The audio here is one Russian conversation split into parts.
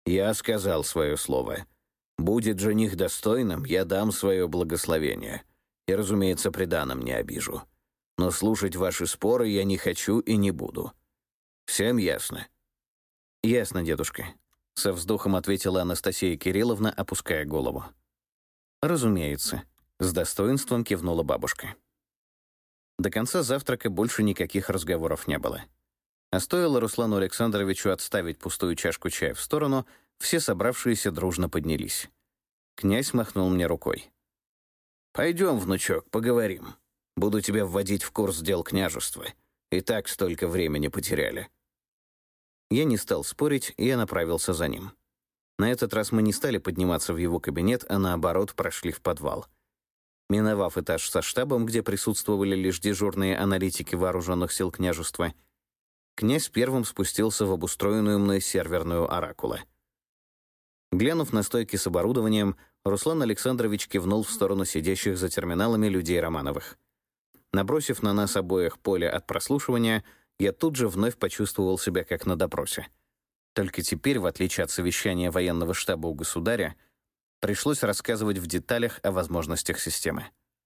Я сказал свое слово. Будет жених достойным, я дам свое благословение. И, разумеется, приданым не обижу. Но слушать ваши споры я не хочу и не буду. Всем ясно?» «Ясно, дедушка», — со вздохом ответила Анастасия Кирилловна, опуская голову. «Разумеется», — с достоинством кивнула бабушка. До конца завтрака больше никаких разговоров не было. А стоило Руслану Александровичу отставить пустую чашку чая в сторону, все собравшиеся дружно поднялись. Князь махнул мне рукой. «Пойдем, внучок, поговорим. Буду тебя вводить в курс дел княжества. И так столько времени потеряли». Я не стал спорить, и я направился за ним. На этот раз мы не стали подниматься в его кабинет, а наоборот прошли в подвал. Миновав этаж со штабом, где присутствовали лишь дежурные аналитики вооруженных сил княжества, князь первым спустился в обустроенную мной серверную оракула. Глянув на стойки с оборудованием, Руслан Александрович кивнул в сторону сидящих за терминалами людей Романовых. Набросив на нас обоих поле от прослушивания, я тут же вновь почувствовал себя как на допросе. Только теперь, в отличие от совещания военного штаба у государя, пришлось рассказывать в деталях о возможностях системы.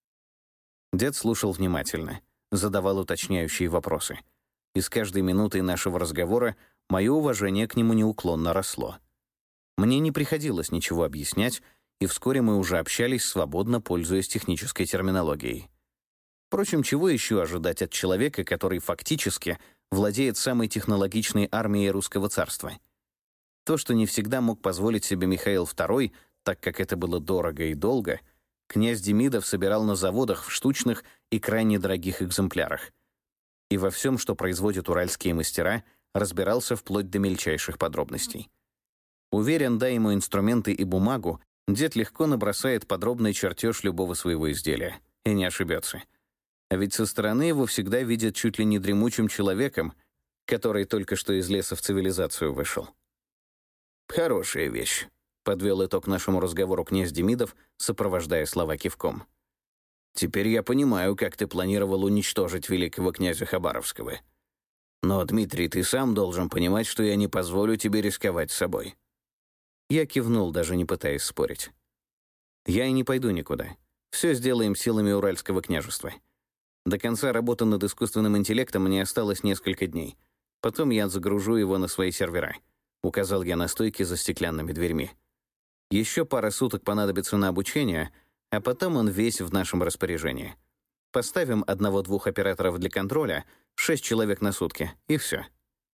Дед слушал внимательно, задавал уточняющие вопросы. И с каждой минутой нашего разговора мое уважение к нему неуклонно росло. Мне не приходилось ничего объяснять, и вскоре мы уже общались, свободно пользуясь технической терминологией. Впрочем, чего еще ожидать от человека, который фактически владеет самой технологичной армией русского царства? То, что не всегда мог позволить себе Михаил II, так как это было дорого и долго, князь Демидов собирал на заводах в штучных и крайне дорогих экземплярах. И во всем, что производят уральские мастера, разбирался вплоть до мельчайших подробностей. Уверен, дай ему инструменты и бумагу, дед легко набросает подробный чертеж любого своего изделия. И не ошибется. А ведь со стороны его всегда видят чуть ли не дремучим человеком, который только что из леса в цивилизацию вышел. «Хорошая вещь», — подвел итог нашему разговору князь Демидов, сопровождая слова кивком. «Теперь я понимаю, как ты планировал уничтожить великого князя Хабаровского. Но, Дмитрий, ты сам должен понимать, что я не позволю тебе рисковать собой». Я кивнул, даже не пытаясь спорить. «Я и не пойду никуда. Все сделаем силами Уральского княжества. До конца работы над искусственным интеллектом мне осталось несколько дней. Потом я загружу его на свои сервера», — указал я на стойки за стеклянными дверьми. «Еще пара суток понадобится на обучение, а потом он весь в нашем распоряжении. Поставим 1-2 операторов для контроля, 6 человек на сутки, и все».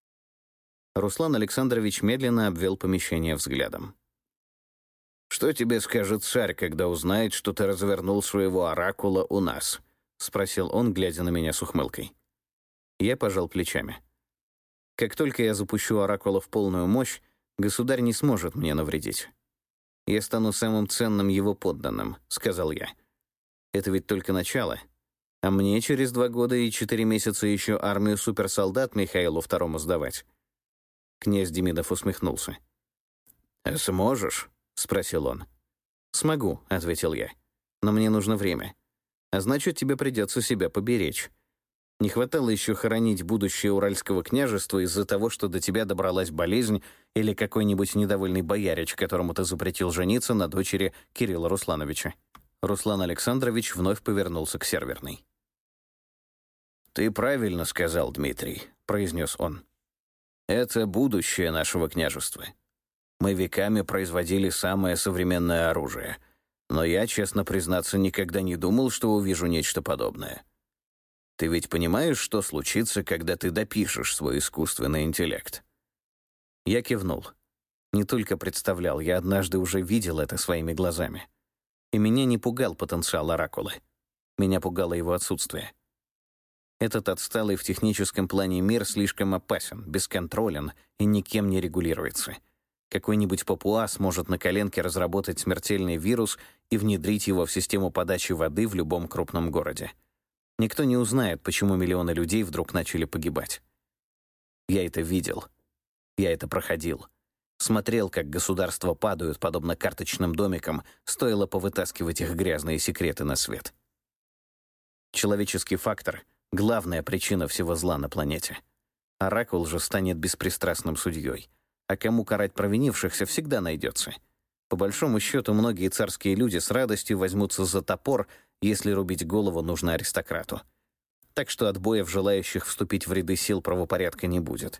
Руслан Александрович медленно обвел помещение взглядом. «Что тебе скажет царь, когда узнает, что ты развернул своего оракула у нас?» — спросил он, глядя на меня с ухмылкой. Я пожал плечами. «Как только я запущу оракула в полную мощь, государь не сможет мне навредить. Я стану самым ценным его подданным», — сказал я. «Это ведь только начало. А мне через 2 года и 4 месяца еще армию суперсолдат Михаилу II сдавать». Князь Демидов усмехнулся. «А сможешь?» — спросил он. «Смогу», — ответил я. «Но мне нужно время. А значит, тебе придется себя поберечь. Не хватало еще хоронить будущее Уральского княжества из-за того, что до тебя добралась болезнь или какой-нибудь недовольный боярич, которому ты запретил жениться на дочери Кирилла Руслановича». Руслан Александрович вновь повернулся к серверной. «Ты правильно сказал, Дмитрий», — произнес он. «Это будущее нашего княжества. Мы веками производили самое современное оружие, но я, честно признаться, никогда не думал, что увижу нечто подобное. Ты ведь понимаешь, что случится, когда ты допишешь свой искусственный интеллект?» Я кивнул. Не только представлял, я однажды уже видел это своими глазами. И меня не пугал потенциал оракула. Меня пугало его отсутствие. Этот отсталый в техническом плане мир слишком опасен, бесконтролен и никем не регулируется. Какой-нибудь папуас может на коленке разработать смертельный вирус и внедрить его в систему подачи воды в любом крупном городе. Никто не узнает, почему миллионы людей вдруг начали погибать. Я это видел. Я это проходил. Смотрел, как государства падают, подобно карточным домикам, стоило повытаскивать их грязные секреты на свет. Человеческий фактор — главная причина всего зла на планете. Оракул же станет беспристрастным судьей. А кому карать провинившихся всегда найдется. По большому счету, многие царские люди с радостью возьмутся за топор, если рубить голову нужно аристократу. Так что отбоев желающих вступить в ряды сил правопорядка не будет.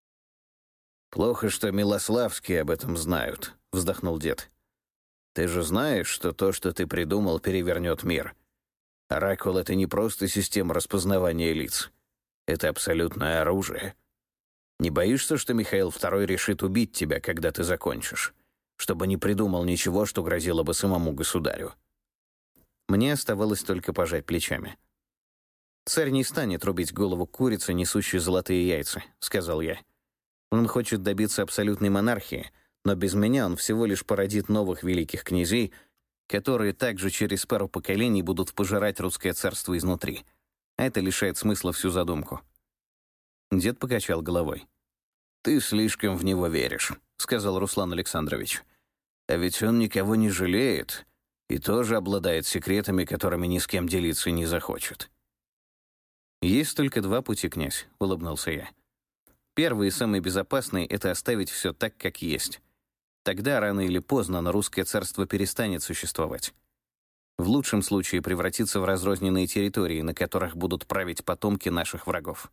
«Плохо, что Милославские об этом знают», — вздохнул дед. «Ты же знаешь, что то, что ты придумал, перевернет мир. Оракул — это не просто система распознавания лиц. Это абсолютное оружие. Не боишься, что Михаил II решит убить тебя, когда ты закончишь, чтобы не придумал ничего, что грозило бы самому государю?» Мне оставалось только пожать плечами. «Царь не станет рубить голову курицы, несущей золотые яйца», — сказал я. «Он хочет добиться абсолютной монархии, но без меня он всего лишь породит новых великих князей, которые также через пару поколений будут пожирать русское царство изнутри. А это лишает смысла всю задумку». Дед покачал головой. «Ты слишком в него веришь», — сказал Руслан Александрович. «А ведь он никого не жалеет и тоже обладает секретами, которыми ни с кем делиться не захочет». «Есть только два пути, князь», — улыбнулся я. «Первый и самый безопасный — это оставить все так, как есть. Тогда, рано или поздно, на русское царство перестанет существовать. В лучшем случае превратится в разрозненные территории, на которых будут править потомки наших врагов».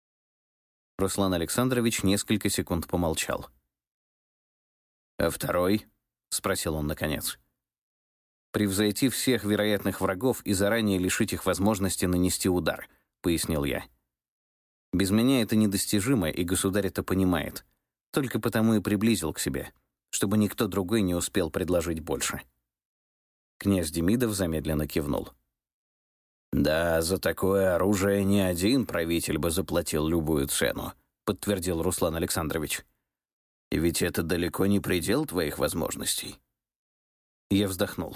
Руслан Александрович несколько секунд помолчал. «А второй?» — спросил он наконец. «Превзойти всех вероятных врагов и заранее лишить их возможности нанести удар», — пояснил я. «Без меня это недостижимо, и государь это понимает. Только потому и приблизил к себе, чтобы никто другой не успел предложить больше». Князь Демидов замедленно кивнул. «Да, за такое оружие ни один правитель бы заплатил любую цену», — подтвердил Руслан Александрович. «И ведь это далеко не предел твоих возможностей». Я вздохнул.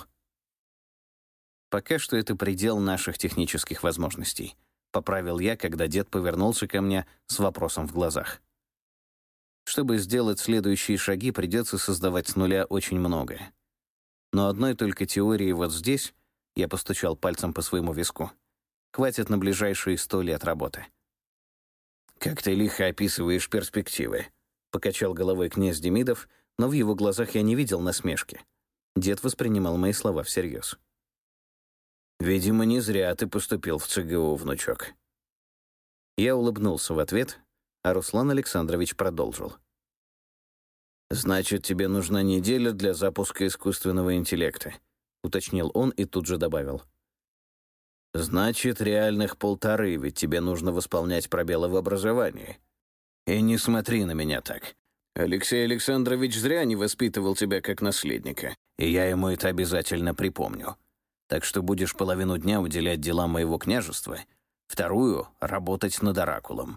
«Пока что это предел наших технических возможностей», — поправил я, когда дед повернулся ко мне с вопросом в глазах. «Чтобы сделать следующие шаги, придется создавать с нуля очень многое. Но одной только теории вот здесь, я постучал пальцем по своему виску, хватит на ближайшие 100 лет работы». «Как ты лихо описываешь перспективы», — покачал головой князь Демидов, но в его глазах я не видел насмешки. Дед воспринимал мои слова всерьез. «Видимо, не зря ты поступил в ЦГУ, внучок». Я улыбнулся в ответ, а Руслан Александрович продолжил. «Значит, тебе нужна неделя для запуска искусственного интеллекта», — уточнил он и тут же добавил. «Значит, реальных 1,5, ведь тебе нужно восполнять пробелы в образовании. И не смотри на меня так. Алексей Александрович зря не воспитывал тебя как наследника, и я ему это обязательно припомню. Так что будешь половину дня уделять делам моего княжества, вторую — работать над оракулом».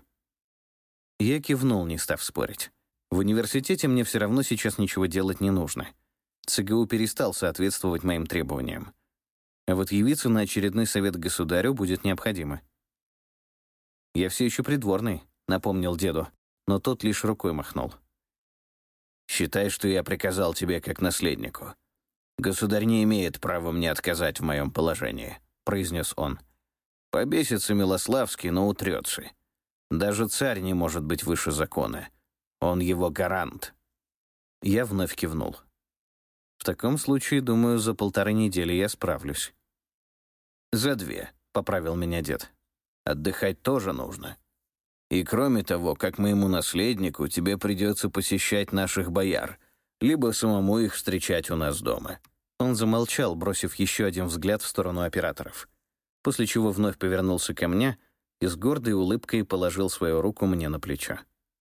Я кивнул, не став спорить. В университете мне все равно сейчас ничего делать не нужно. ЦГУ перестал соответствовать моим требованиям. А вот явиться на очередной совет государю будет необходимо. «Я все еще придворный», — напомнил деду, но тот лишь рукой махнул. «Считай, что я приказал тебе как наследнику. Государь не имеет права мне отказать в моем положении», — произнес он. «Побесится Милославский, но утрется. Даже царь не может быть выше закона. Он его гарант». Я вновь кивнул. «В таком случае, думаю, за 1,5 недели я справлюсь». «За 2», — поправил меня дед. «Отдыхать тоже нужно. И кроме того, как моему наследнику, тебе придется посещать наших бояр, либо самому их встречать у нас дома». Он замолчал, бросив еще один взгляд в сторону операторов, после чего вновь повернулся ко мне и с гордой улыбкой положил свою руку мне на плечо.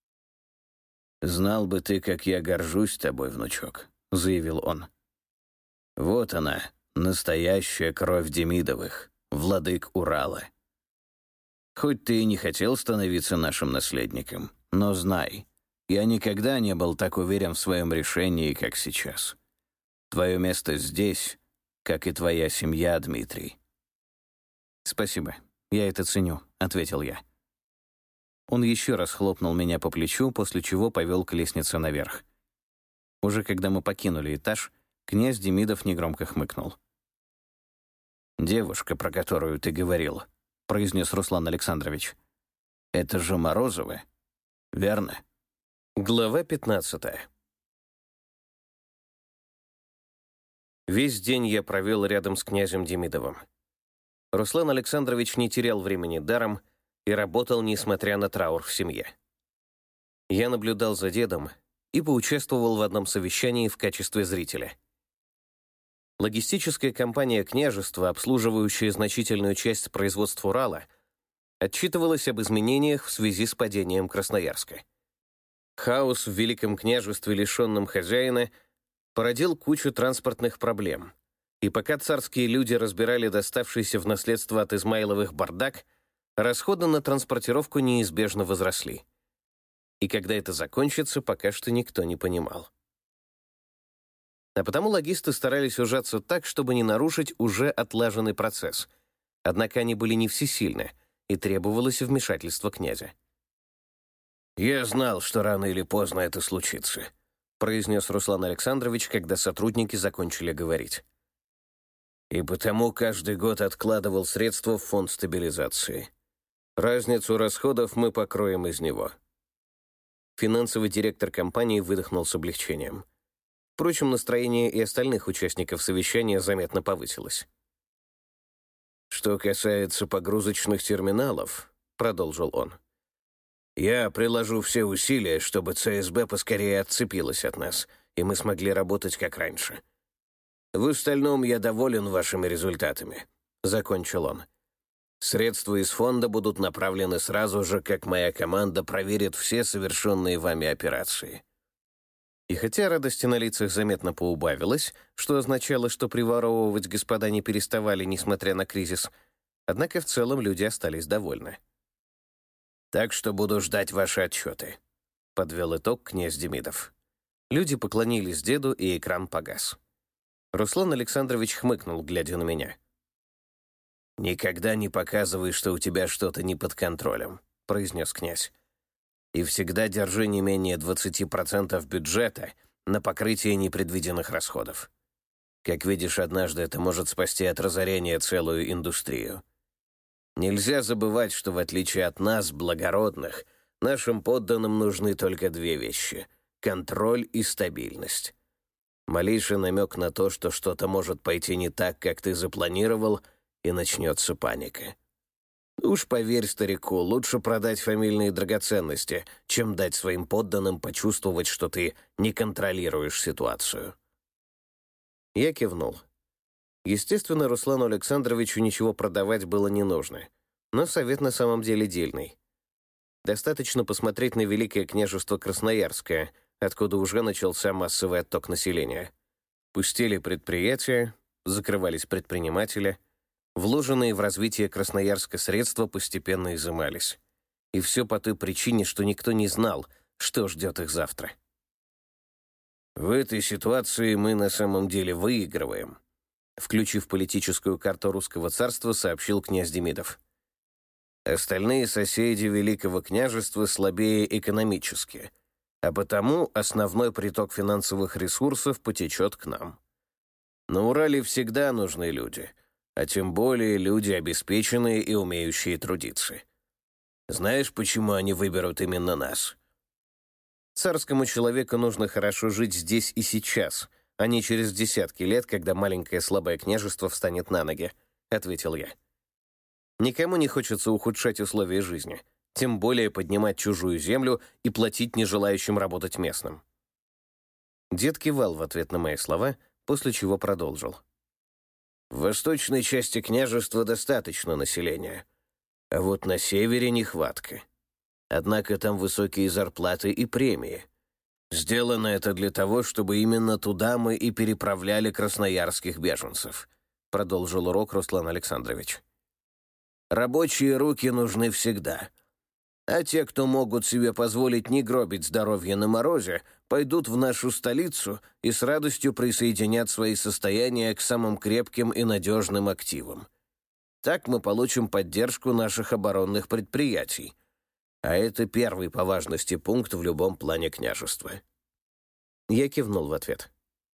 «Знал бы ты, как я горжусь тобой, внучок», — заявил он. «Вот она, настоящая кровь Демидовых, владык Урала. Хоть ты и не хотел становиться нашим наследником, но знай, я никогда не был так уверен в своем решении, как сейчас. Твое место здесь, как и твоя семья, Дмитрий». «Спасибо, я это ценю», — ответил я. Он еще раз хлопнул меня по плечу, после чего повел к лестнице наверх. Уже когда мы покинули этаж, князь Демидов негромко хмыкнул. «Девушка, про которую ты говорил», — произнес Руслан Александрович. «Это же Морозова, верно?» Глава 15. Весь день я провел рядом с князем Демидовым. Руслан Александрович не терял времени даром и работал, несмотря на траур в семье. Я наблюдал за дедом и поучаствовал в одном совещании в качестве зрителя. Логистическая компания княжества, обслуживающая значительную часть производства Урала, отчитывалась об изменениях в связи с падением Красноярска. Хаос в Великом княжестве, лишенном хозяина, породил кучу транспортных проблем. И пока царские люди разбирали доставшийся в наследство от Измайловых бардак, расходы на транспортировку неизбежно возросли. И когда это закончится, пока что никто не понимал. А потому логисты старались ужаться так, чтобы не нарушить уже отлаженный процесс. Однако они были не всесильны, и требовалось вмешательство князя. «Я знал, что рано или поздно это случится», — произнес Руслан Александрович, когда сотрудники закончили говорить. «И потому каждый год откладывал средства в фонд стабилизации. Разницу расходов мы покроем из него». Финансовый директор компании выдохнул с облегчением. Впрочем, настроение и остальных участников совещания заметно повысилось. «Что касается погрузочных терминалов», — продолжил он, «я приложу все усилия, чтобы ЦСБ поскорее отцепилась от нас, и мы смогли работать как раньше. В остальном я доволен вашими результатами», — закончил он. «Средства из фонда будут направлены сразу же, как моя команда проверит все совершенные вами операции». И хотя радости на лицах заметно поубавилось, что означало, что приворовывать господа не переставали, несмотря на кризис, однако в целом люди остались довольны. «Так что буду ждать ваши отчеты», — подвел итог князь Демидов. Люди поклонились деду, и экран погас. Руслан Александрович хмыкнул, глядя на меня. «Никогда не показывай, что у тебя что-то не под контролем», — произнес князь. «И всегда держи не менее 20% бюджета на покрытие непредвиденных расходов. Как видишь, однажды это может спасти от разорения целую индустрию. Нельзя забывать, что в отличие от нас, благородных, нашим подданным нужны только две вещи — контроль и стабильность. Малейший намек на то, что что-то может пойти не так, как ты запланировал, и начнется паника. Уж поверь старику, лучше продать фамильные драгоценности, чем дать своим подданным почувствовать, что ты не контролируешь ситуацию». Я кивнул. Естественно, Руслану Александровичу ничего продавать было не нужно, но совет на самом деле дельный. Достаточно посмотреть на Великое княжество Красноярское, откуда уже начался массовый отток населения. Пустели предприятия, закрывались предприниматели, вложенные в развитие Красноярска средства постепенно изымались. И все по той причине, что никто не знал, что ждет их завтра. «В этой ситуации мы на самом деле выигрываем», — включив политическую карту русского царства, сообщил князь Демидов. «Остальные соседи Великого княжества слабее экономически, а потому основной приток финансовых ресурсов потечет к нам. На Урале всегда нужны люди, а тем более люди, обеспеченные и умеющие трудиться. Знаешь, почему они выберут именно нас?» Царскому человеку нужно хорошо жить здесь и сейчас, а не через десятки лет, когда маленькое слабое княжество встанет на ноги, — ответил я. Никому не хочется ухудшать условия жизни, тем более поднимать чужую землю и платить нежелающим работать местным. Дед кивал в ответ на мои слова, после чего продолжил. «В восточной части княжества достаточно населения, а вот на севере нехватка. Однако там высокие зарплаты и премии. Сделано это для того, чтобы именно туда мы и переправляли красноярских беженцев», — продолжил урок Руслан Александрович. «Рабочие руки нужны всегда. А те, кто могут себе позволить не гробить здоровье на морозе, пойдут в нашу столицу и с радостью присоединят свои состояния к самым крепким и надежным активам. Так мы получим поддержку наших оборонных предприятий. А это первый по важности пункт в любом плане княжества». Я кивнул в ответ.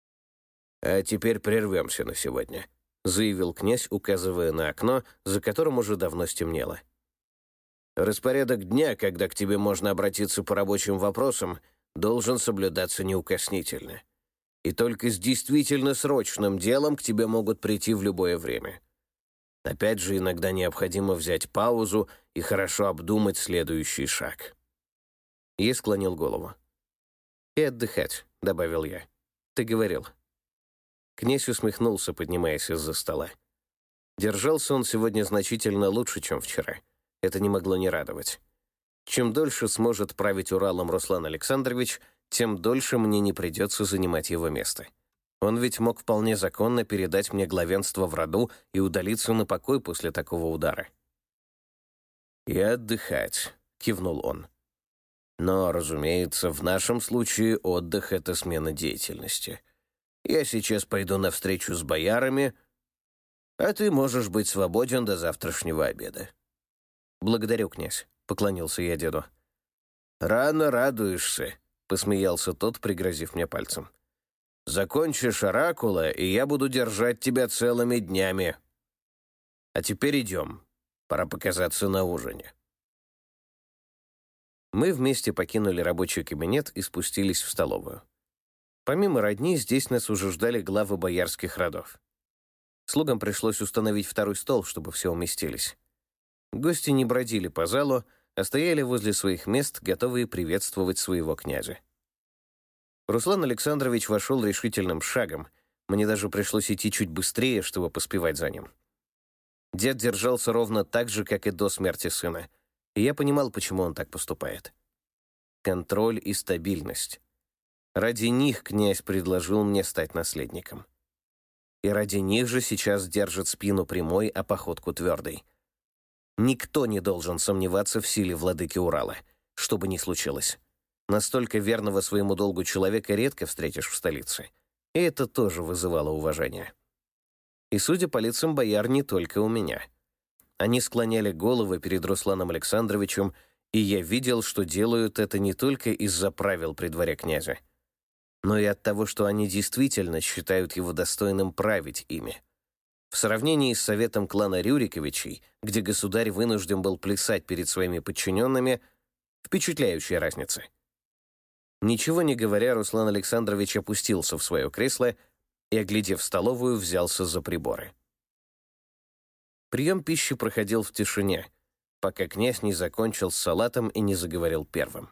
«А теперь прервемся на сегодня», — заявил князь, указывая на окно, за которым уже давно стемнело. «Распорядок дня, когда к тебе можно обратиться по рабочим вопросам, должен соблюдаться неукоснительно. И только с действительно срочным делом к тебе могут прийти в любое время. Опять же, иногда необходимо взять паузу и хорошо обдумать следующий шаг». Я склонил голову. «И отдыхать», — добавил я. «Ты говорил». Князь усмехнулся, поднимаясь из-за стола. Держался он сегодня значительно лучше, чем вчера. Это не могло не радовать. Чем дольше сможет править Уралом Руслан Александрович, тем дольше мне не придется занимать его место. Он ведь мог вполне законно передать мне главенство в роду и удалиться на покой после такого удара. «И отдыхать», — кивнул он. «Но, разумеется, в нашем случае отдых — это смена деятельности. Я сейчас пойду на встречу с боярами, а ты можешь быть свободен до завтрашнего обеда». «Благодарю, князь», — поклонился я деду. «Рано радуешься», — посмеялся тот, пригрозив мне пальцем. «Закончишь оракула, и я буду держать тебя целыми днями. А теперь идем. Пора показаться на ужине». Мы вместе покинули рабочий кабинет и спустились в столовую. Помимо родни, здесь нас уже ждали главы боярских родов. Слугам пришлось установить второй стол, чтобы все уместились. Гости не бродили по залу, а стояли возле своих мест, готовые приветствовать своего князя. Руслан Александрович вошел решительным шагом. Мне даже пришлось идти чуть быстрее, чтобы поспевать за ним. Дед держался ровно так же, как и до смерти сына, и я понимал, почему он так поступает. Контроль и стабильность. Ради них князь предложил мне стать наследником. И ради них же сейчас держит спину прямой, а походку твердой. Никто не должен сомневаться в силе владыки Урала, что бы ни случилось. Настолько верного своему долгу человека редко встретишь в столице. И это тоже вызывало уважение. И, судя по лицам бояр, не только у меня. Они склоняли головы перед Русланом Александровичем, и я видел, что делают это не только из-за правил при дворе князя, но и от того, что они действительно считают его достойным править ими. В сравнении с советом клана Рюриковичей, где государь вынужден был плясать перед своими подчиненными, впечатляющая разница. Ничего не говоря, Руслан Александрович опустился в свое кресло и, оглядев столовую, взялся за приборы. Прием пищи проходил в тишине, пока князь не закончил с салатом и не заговорил первым.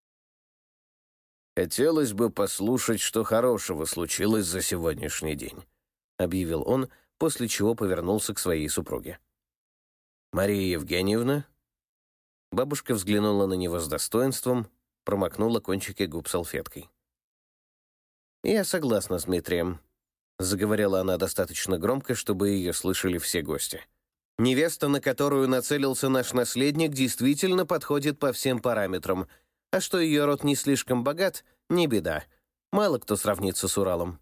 «Хотелось бы послушать, что хорошего случилось за сегодняшний день», — объявил он, после чего повернулся к своей супруге. «Мария Евгеньевна?» Бабушка взглянула на него с достоинством, промокнула кончики губ салфеткой. «Я согласна с Дмитрием», — заговорила она достаточно громко, чтобы ее слышали все гости. «Невеста, на которую нацелился наш наследник, действительно подходит по всем параметрам, а что ее род не слишком богат, не беда. Мало кто сравнится с Уралом».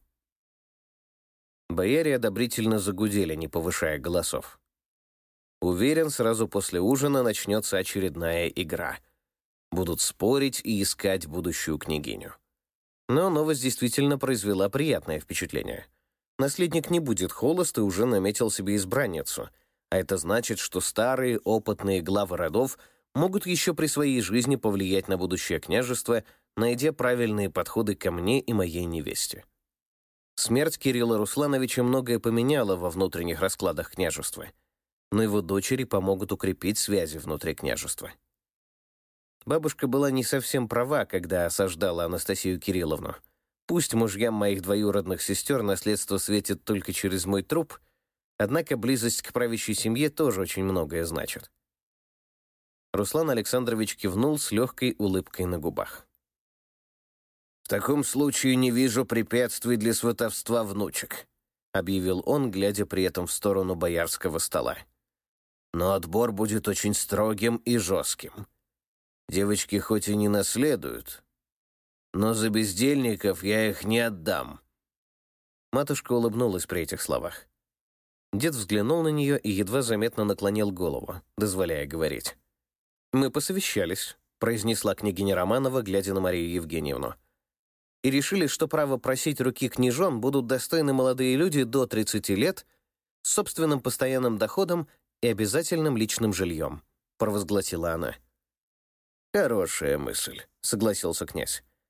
Бояре одобрительно загудели, не повышая голосов. Уверен, сразу после ужина начнется очередная игра. Будут спорить и искать будущую княгиню. Но новость действительно произвела приятное впечатление. Наследник не будет холост и уже наметил себе избранницу, а это значит, что старые, опытные главы родов могут еще при своей жизни повлиять на будущее княжество, найдя правильные подходы ко мне и моей невесте. Смерть Кирилла Руслановича многое поменяла во внутренних раскладах княжества, но его дочери помогут укрепить связи внутри княжества. Бабушка была не совсем права, когда осаждала Анастасию Кирилловну. Пусть мужьям моих двоюродных сестер наследство светит только через мой труп, однако близость к правящей семье тоже очень многое значит. Руслан Александрович кивнул с легкой улыбкой на губах. «В таком случае не вижу препятствий для сватовства внучек», — объявил он, глядя при этом в сторону боярского стола. «Но отбор будет очень строгим и жестким. Девочки хоть и не наследуют, но за бездельников я их не отдам». Матушка улыбнулась при этих словах. Дед взглянул на нее и едва заметно наклонил голову, дозволяя говорить. «Мы посовещались», — произнесла княгиня Романова, глядя на Марию Евгеньевну. «И решили, что право просить руки княжон будут достойны молодые люди до 30 лет с собственным постоянным доходом и обязательным личным жильем», — провозгласила она. «Хорошая мысль», — согласился князь.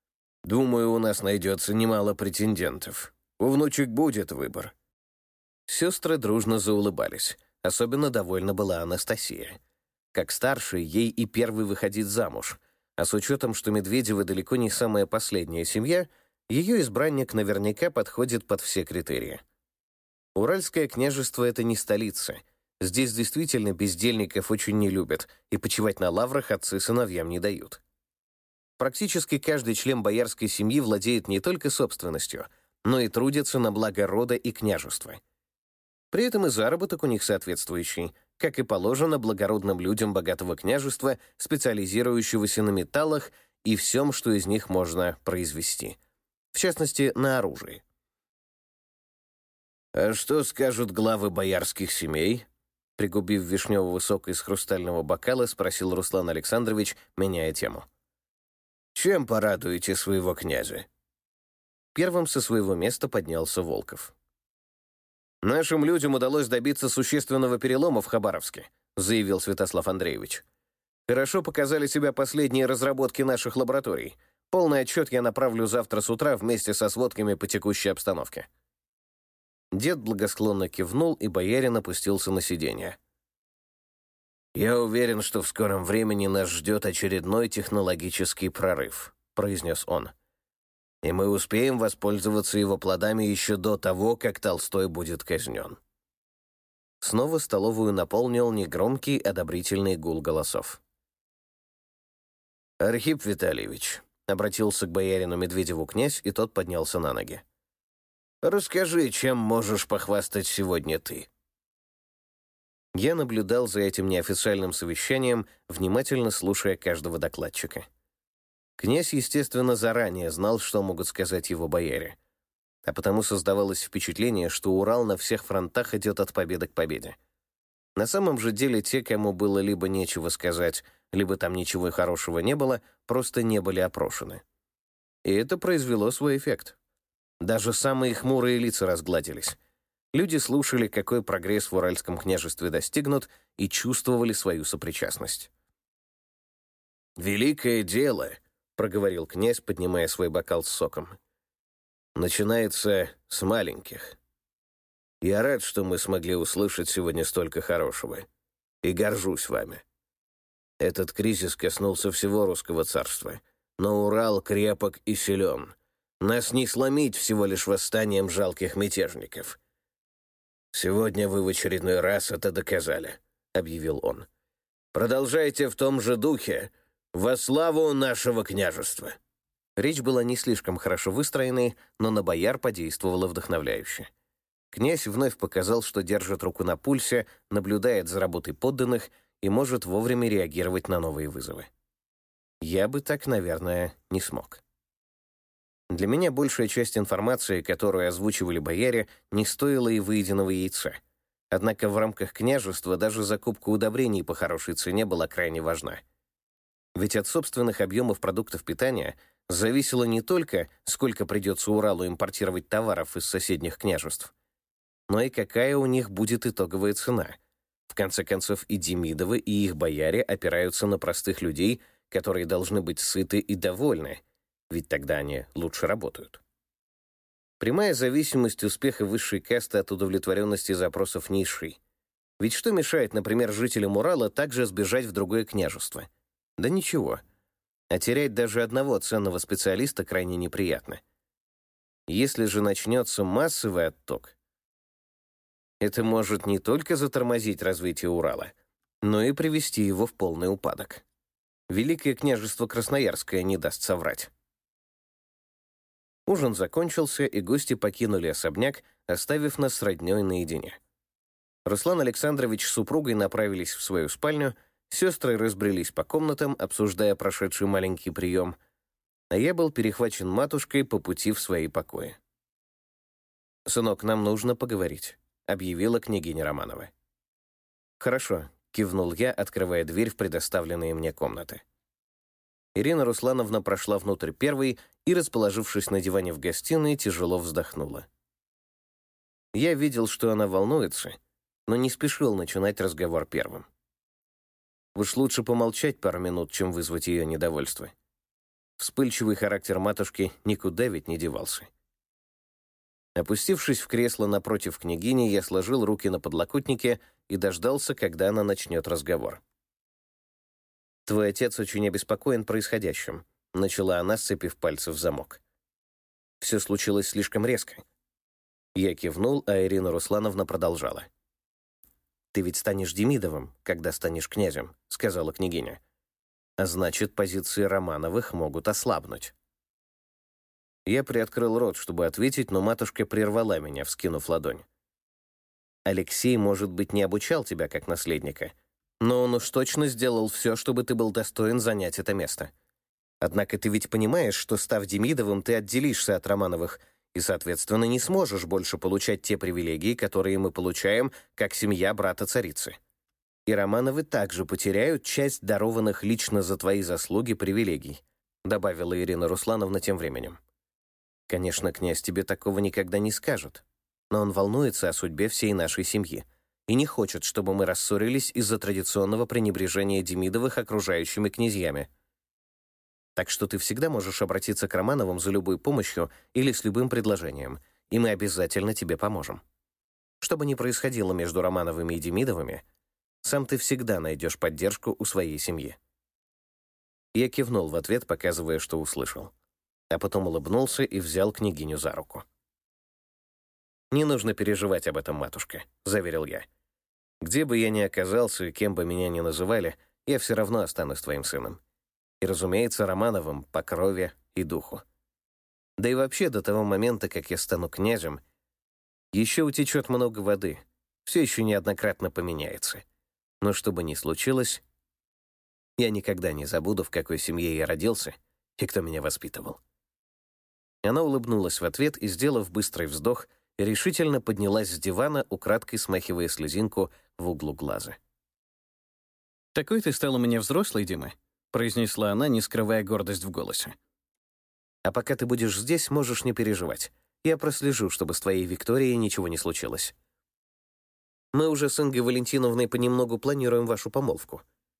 Думаю, у нас найдется немало претендентов. У внучек будет выбор». Сестры дружно заулыбались. Особенно довольна была Анастасия. Как старшей, ей и первой выходить замуж. А с учетом, что Медведевы далеко не самая последняя семья, ее избранник наверняка подходит под все критерии. Уральское княжество — это не столица. Здесь действительно бездельников очень не любят, и почивать на лаврах отцы сыновьям не дают. Практически каждый член боярской семьи владеет не только собственностью, но и трудится на благо рода и княжества. При этом и заработок у них соответствующий, как и положено благородным людям богатого княжества, специализирующегося на металлах и всем, что из них можно произвести. В частности, на оружии. «А что скажут главы боярских семей?» Пригубив вишневого сока из хрустального бокала, спросил Руслан Александрович, меняя тему. «Чем порадуете своего князя?» Первым со своего места поднялся Волков. «Нашим людям удалось добиться существенного перелома в Хабаровске», заявил Святослав Андреевич. «Хорошо показали себя последние разработки наших лабораторий. Полный отчет я направлю завтра с утра вместе со сводками по текущей обстановке». Дед благосклонно кивнул, и боярин опустился на сиденье. «Я уверен, что в скором времени нас ждет очередной технологический прорыв», произнес он. «И мы успеем воспользоваться его плодами еще до того, как Толстой будет казнен». Снова столовую наполнил негромкий одобрительный гул голосов. «Архип Витальевич», — обратился к боярину Медведеву князь, и тот поднялся на ноги. «Расскажи, чем можешь похвастать сегодня ты?» Я наблюдал за этим неофициальным совещанием, внимательно слушая каждого докладчика. Князь, естественно, заранее знал, что могут сказать его бояре, а потому создавалось впечатление, что Урал на всех фронтах идет от победы к победе. На самом же деле те, кому было либо нечего сказать, либо там ничего хорошего не было, просто не были опрошены. И это произвело свой эффект. Даже самые хмурые лица разгладились. Люди слушали, какой прогресс в Уральском княжестве достигнут, и чувствовали свою сопричастность. «Великое дело», — проговорил князь, поднимая свой бокал с соком, «начинается с маленьких. Я рад, что мы смогли услышать сегодня столько хорошего, и горжусь вами. Этот кризис коснулся всего русского царства, но Урал крепок и силен. Нас не сломить всего лишь восстанием жалких мятежников. Сегодня вы в очередной раз это доказали», — объявил он. «Продолжайте в том же духе, во славу нашего княжества». Речь была не слишком хорошо выстроенной, но на бояр подействовала вдохновляюще. Князь вновь показал, что держит руку на пульсе, наблюдает за работой подданных и может вовремя реагировать на новые вызовы. Я бы так, наверное, не смог. Для меня большая часть информации, которую озвучивали бояре, не стоила и выеденного яйца. Однако в рамках княжества даже закупка удобрений по хорошей цене была крайне важна. Ведь от собственных объемов продуктов питания зависело не только, сколько придется Уралу импортировать товаров из соседних княжеств, но и какая у них будет итоговая цена. В конце концов, и Демидовы, и их бояре опираются на простых людей, которые должны быть сыты и довольны, ведь тогда они лучше работают. Прямая зависимость успеха высшей касты от удовлетворенности запросов низшей. Ведь что мешает, например, жителям Урала также сбежать в другое княжество? Да ничего. А терять даже одного ценного специалиста крайне неприятно. Если же начнется массовый отток, это может не только затормозить развитие Урала, но и привести его в полный упадок. Великое княжество Красноярское не даст соврать. Ужин закончился, и гости покинули особняк, оставив нас с роднёй наедине. Руслан Александрович с супругой направились в свою спальню, сестры разбрелись по комнатам, обсуждая прошедший маленький прием, а я был перехвачен матушкой по пути в свои покои. «Сынок, нам нужно поговорить», — объявила княгиня Романова. «Хорошо», — кивнул я, открывая дверь в предоставленные мне комнаты. Ирина Руслановна прошла внутрь первой и, расположившись на диване в гостиной, тяжело вздохнула. Я видел, что она волнуется, но не спешил начинать разговор первым. Уж лучше помолчать пару минут, чем вызвать ее недовольство. Вспыльчивый характер матушки никуда ведь не девался. Опустившись в кресло напротив княгини, я сложил руки на подлокотнике и дождался, когда она начнет разговор. «Твой отец очень обеспокоен происходящим», — начала она, сцепив пальцы в замок. «Все случилось слишком резко». Я кивнул, а Ирина Руслановна продолжала. «Ты ведь станешь Демидовым, когда станешь князем», — сказала княгиня. «А значит, позиции Романовых могут ослабнуть». Я приоткрыл рот, чтобы ответить, но матушка прервала меня, вскинув ладонь. «Алексей, может быть, не обучал тебя как наследника, но он уж точно сделал все, чтобы ты был достоин занять это место. Однако ты ведь понимаешь, что, став Демидовым, ты отделишься от Романовых и, соответственно, не сможешь больше получать те привилегии, которые мы получаем, как семья брата-царицы. И Романовы также потеряют часть дарованных лично за твои заслуги привилегий», добавила Ирина Руслановна тем временем. «Конечно, князь тебе такого никогда не скажет, но он волнуется о судьбе всей нашей семьи и не хочет, чтобы мы рассорились из-за традиционного пренебрежения Демидовых окружающими князьями. Так что ты всегда можешь обратиться к Романовым за любой помощью или с любым предложением, и мы обязательно тебе поможем. Что бы ни происходило между Романовыми и Демидовыми, сам ты всегда найдешь поддержку у своей семьи». Я кивнул в ответ, показывая, что услышал, а потом улыбнулся и взял княгиню за руку. «Не нужно переживать об этом, матушка», — заверил я. «Где бы я ни оказался и кем бы меня ни называли, я все равно останусь твоим сыном. И, разумеется, Романовым по крови и духу. Да и вообще, до того момента, как я стану князем, еще утечет много воды, все еще неоднократно поменяется. Но что бы ни случилось, я никогда не забуду, в какой семье я родился и кто меня воспитывал». Она улыбнулась в ответ и, сделав быстрый вздох, решительно поднялась с дивана, украдкой смахивая слезинку в углу глаза. «Такой ты стал у меня взрослый, Дима», — произнесла она, не скрывая гордость в голосе. «А пока ты будешь здесь, можешь не переживать. Я прослежу, чтобы с твоей Викторией ничего не случилось. Мы уже с Ингой Валентиновной понемногу планируем вашу помолвку».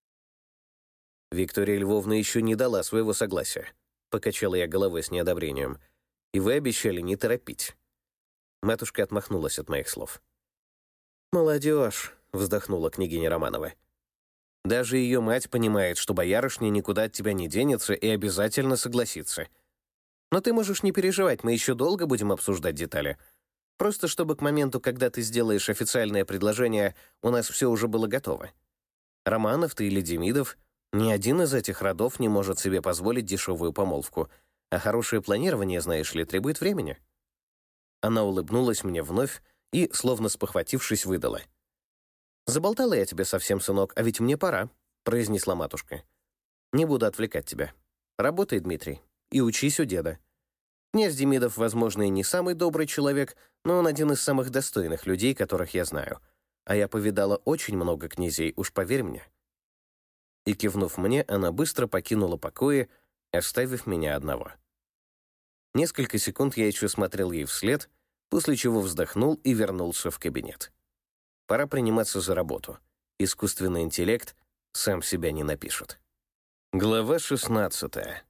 «Виктория Львовна еще не дала своего согласия», — покачала я головой с неодобрением. «И вы обещали не торопить». Матушка отмахнулась от моих слов. «Молодежь», — вздохнула княгиня Романова. «Даже ее мать понимает, что боярышня никуда от тебя не денется и обязательно согласится. Но ты можешь не переживать, мы еще долго будем обсуждать детали. Просто чтобы к моменту, когда ты сделаешь официальное предложение, у нас все уже было готово. Романов ты или Демидов, ни один из этих родов не может себе позволить дешевую помолвку, а хорошее планирование, знаешь ли, требует времени». Она улыбнулась мне вновь и, словно спохватившись, выдала. «Заболтала я тебя совсем, сынок, а ведь мне пора», — произнесла матушка. «Не буду отвлекать тебя. Работай, Дмитрий, и учись у деда. Князь Демидов, возможно, и не самый добрый человек, но он один из самых достойных людей, которых я знаю. А я повидала очень много князей, уж поверь мне». И, кивнув мне, она быстро покинула покои, оставив меня одного. Несколько секунд я еще смотрел ей вслед, после чего вздохнул и вернулся в кабинет. Пора приниматься за работу. Искусственный интеллект сам себя не напишет. Глава 16.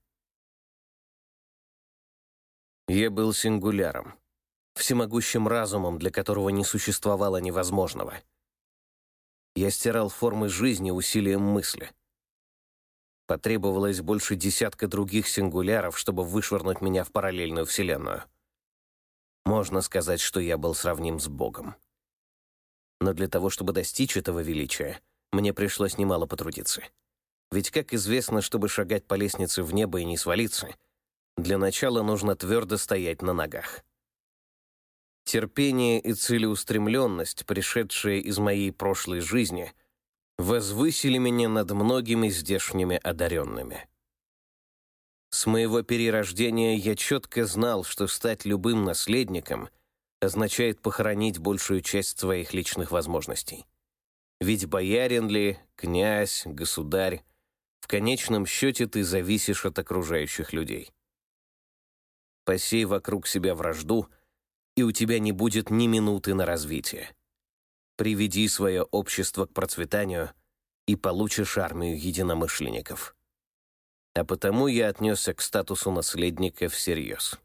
Я был сингуляром, всемогущим разумом, для которого не существовало невозможного. Я стирал формы жизни усилием мысли. Потребовалось больше десятка других сингуляров, чтобы вышвырнуть меня в параллельную вселенную. Можно сказать, что я был сравним с Богом. Но для того, чтобы достичь этого величия, мне пришлось немало потрудиться. Ведь, как известно, чтобы шагать по лестнице в небо и не свалиться, для начала нужно твердо стоять на ногах. Терпение и целеустремленность, пришедшие из моей прошлой жизни, возвысили меня над многими здешними одаренными. С моего перерождения я четко знал, что стать любым наследником означает похоронить большую часть своих личных возможностей. Ведь боярин ли, князь, государь, в конечном счете ты зависишь от окружающих людей. Посей вокруг себя вражду, и у тебя не будет ни минуты на развитие. Приведи свое общество к процветанию, и получишь армию единомышленников. а потому я отнесся к статусу наследника всерьез.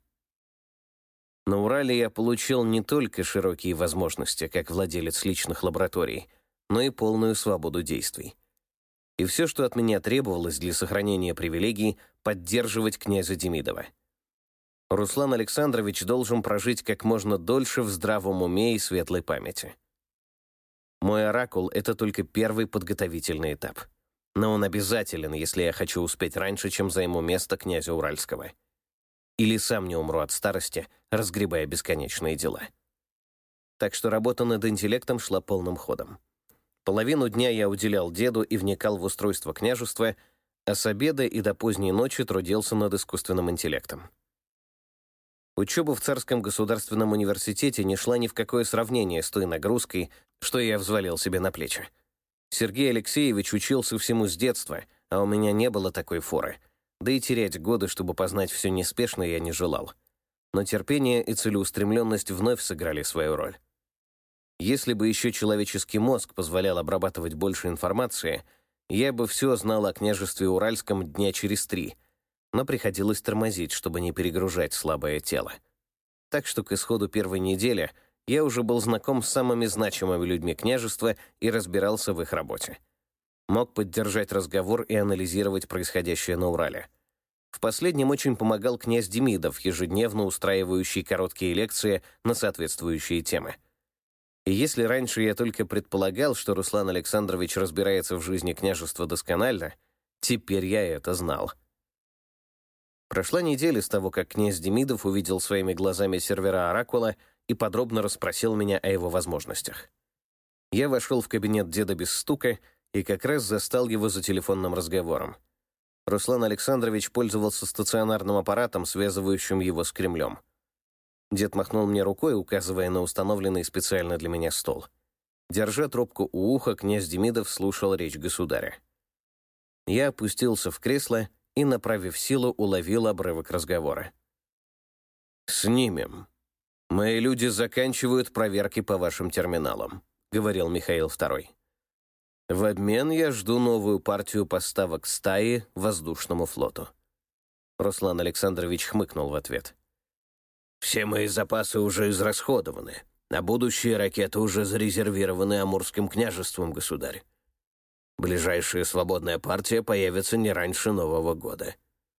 На Урале я получил не только широкие возможности, как владелец личных лабораторий, но и полную свободу действий. И все, что от меня требовалось для сохранения привилегий, поддерживать князя Демидова. Руслан Александрович должен прожить как можно дольше в здравом уме и светлой памяти. Мой оракул — это только первый подготовительный этап. Но он обязателен, если я хочу успеть раньше, чем займу место князя Уральского. Или сам не умру от старости, разгребая бесконечные дела. Так что работа над интеллектом шла полным ходом. Половину дня я уделял деду и вникал в устройство княжества, а с обеда и до поздней ночи трудился над искусственным интеллектом. Учеба в Царском государственном университете не шла ни в какое сравнение с той нагрузкой, что я взвалил себе на плечи. Сергей Алексеевич учился всему с детства, а у меня не было такой форы. Да и терять годы, чтобы познать все неспешно, я не желал. Но терпение и целеустремленность вновь сыграли свою роль. Если бы еще человеческий мозг позволял обрабатывать больше информации, я бы все знал о княжестве Уральском дня через 3, но приходилось тормозить, чтобы не перегружать слабое тело. Так что к исходу первой недели я уже был знаком с самыми значимыми людьми княжества и разбирался в их работе. Мог поддержать разговор и анализировать происходящее на Урале. В последнем очень помогал князь Демидов, ежедневно устраивающий короткие лекции на соответствующие темы. И если раньше я только предполагал, что Руслан Александрович разбирается в жизни княжества досконально, теперь я это знал. Прошла неделя с того, как князь Демидов увидел своими глазами сервера Оракула и подробно расспросил меня о его возможностях. Я вошел в кабинет деда без стука и как раз застал его за телефонным разговором. Руслан Александрович пользовался стационарным аппаратом, связывающим его с Кремлем. Дед махнул мне рукой, указывая на установленный специально для меня стол. Держа трубку у уха, князь Демидов слушал речь государя. Я опустился в кресло и, направив силу, уловил обрывок разговора. «Снимем. Мои люди заканчивают проверки по вашим терминалам», — говорил Михаил II. «В обмен я жду новую партию поставок стаи воздушному флоту». Руслан Александрович хмыкнул в ответ. «Все мои запасы уже израсходованы, а будущие ракеты уже зарезервированы Амурским княжеством, государь. Ближайшая свободная партия появится не раньше Нового года».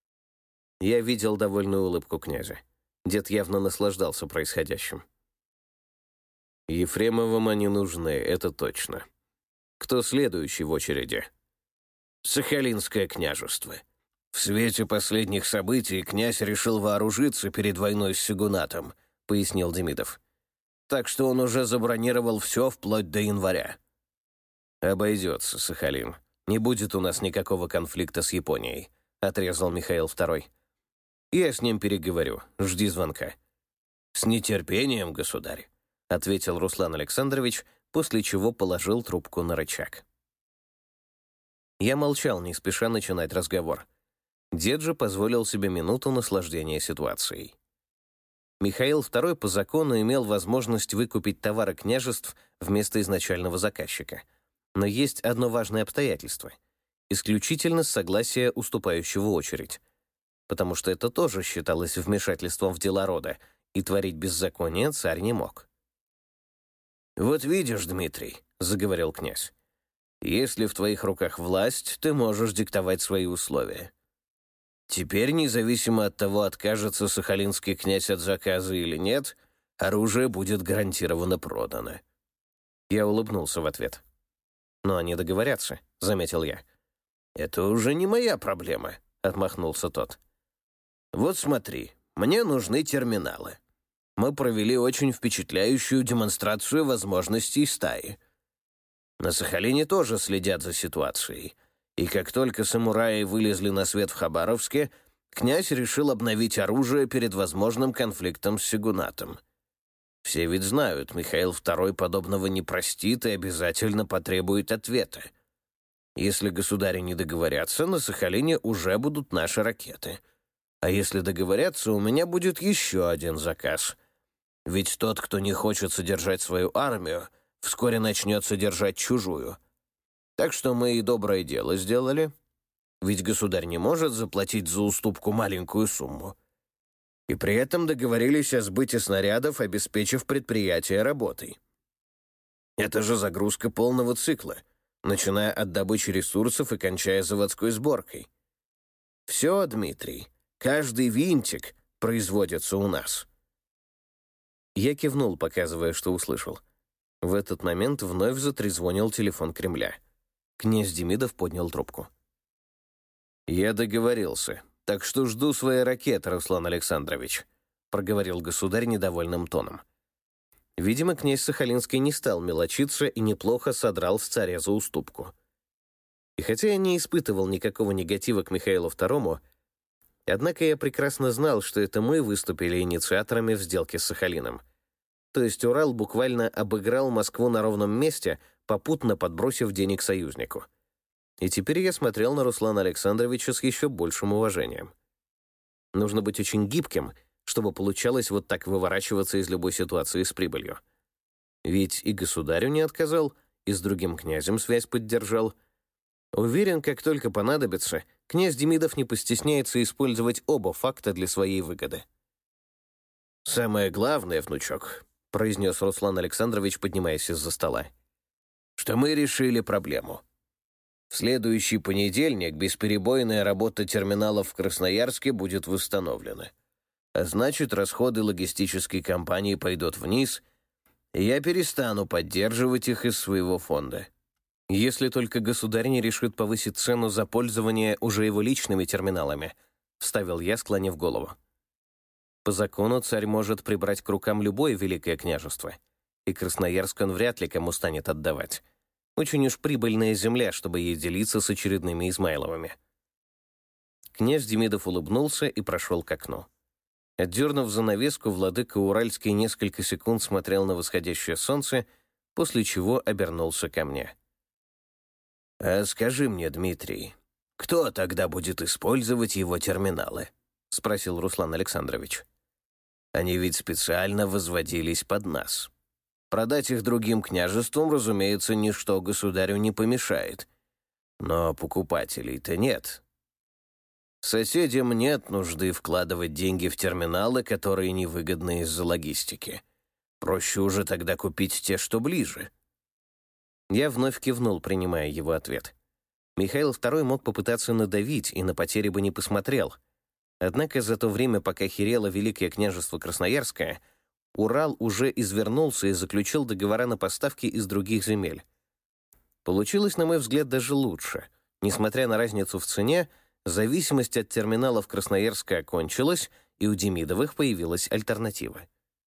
Я видел довольную улыбку князя. Дед явно наслаждался происходящим. «Ефремовым они нужны, это точно. Кто следующий в очереди?» «Сахалинское княжество. В свете последних событий князь решил вооружиться перед войной с Сигунатом», — пояснил Демидов. «Так что он уже забронировал все вплоть до января». «Обойдется, Сахалин. Не будет у нас никакого конфликта с Японией», — отрезал Михаил II. «Я с ним переговорю. Жди звонка». «С нетерпением, государь», — ответил Руслан Александрович, после чего положил трубку на рычаг. Я молчал, не спеша начинать разговор. Дед же позволил себе минуту наслаждения ситуацией. Михаил II по закону имел возможность выкупить товары княжеств вместо изначального заказчика. Но есть одно важное обстоятельство — исключительно с согласия уступающего очередь, потому что это тоже считалось вмешательством в дела рода, и творить беззаконие царь не мог. «Вот видишь, Дмитрий», — заговорил князь, — «если в твоих руках власть, ты можешь диктовать свои условия. Теперь, независимо от того, откажется сахалинский князь от заказа или нет, оружие будет гарантированно продано». Я улыбнулся в ответ. «Но они договорятся», — заметил я. «Это уже не моя проблема», — отмахнулся тот. «Вот смотри, мне нужны терминалы. Мы провели очень впечатляющую демонстрацию возможностей стаи. На Сахалине тоже следят за ситуацией. И как только самураи вылезли на свет в Хабаровске, князь решил обновить оружие перед возможным конфликтом с Сигунатом. Все ведь знают, Михаил II подобного не простит и обязательно потребует ответа. Если государи не договорятся, на Сахалине уже будут наши ракеты. А если договорятся, у меня будет еще один заказ. Ведь тот, кто не хочет содержать свою армию, вскоре начнет содержать чужую. Так что мы и доброе дело сделали. ведь государь не может заплатить за уступку маленькую сумму. И при этом договорились о сбыте снарядов, обеспечив предприятие работой. Это же загрузка полного цикла, начиная от добычи ресурсов и кончая заводской сборкой. Все, Дмитрий, каждый винтик производится у нас. Я кивнул, показывая, что услышал. В этот момент вновь затрезвонил телефон Кремля. Князь Демидов поднял трубку. «Я договорился, так что жду свои ракеты, Руслан Александрович», проговорил государь недовольным тоном. Видимо, князь Сахалинский не стал мелочиться и неплохо содрал с царя за уступку. И хотя я не испытывал никакого негатива к Михаилу II, однако я прекрасно знал, что это мы выступили инициаторами в сделке с Сахалином. То есть Урал буквально обыграл Москву на ровном месте, попутно подбросив денег союзнику. И теперь я смотрел на Руслана Александровича с еще большим уважением. Нужно быть очень гибким, чтобы получалось вот так выворачиваться из любой ситуации с прибылью. Ведь и государю не отказал, и с другим князем связь поддержал. Уверен, как только понадобится, князь Демидов не постесняется использовать оба факта для своей выгоды. «Самое главное, внучок», — произнес Руслан Александрович, поднимаясь из-за стола, «что мы решили проблему. В следующий понедельник бесперебойная работа терминалов в Красноярске будет восстановлена. А значит, расходы логистической компании пойдут вниз, и я перестану поддерживать их из своего фонда. Если только государь не решит повысить цену за пользование уже его личными терминалами», — вставил я, склонив голову. По закону царь может прибрать к рукам любое великое княжество, и Красноярск он вряд ли кому станет отдавать. Очень уж прибыльная земля, чтобы ей делиться с очередными Измайловыми. Князь Демидов улыбнулся и прошел к окну. Отдернув занавеску, владыка Уральский несколько секунд смотрел на восходящее солнце, после чего обернулся ко мне. «А скажи мне, Дмитрий, кто тогда будет использовать его терминалы?» — спросил Руслан Александрович. «Они ведь специально возводились под нас. Продать их другим княжествам, разумеется, ничто государю не помешает. Но покупателей-то нет. Соседям нет нужды вкладывать деньги в терминалы, которые невыгодны из-за логистики. Проще уже тогда купить те, что ближе». Я вновь кивнул, принимая его ответ. Михаил II мог попытаться надавить и на потери бы не посмотрел. Однако за то время, пока херело Великое княжество Красноярское, Урал уже извернулся и заключил договора на поставки из других земель. Получилось, на мой взгляд, даже лучше. Несмотря на разницу в цене, зависимость от терминалов Красноярска окончилась, и у Демидовых появилась альтернатива.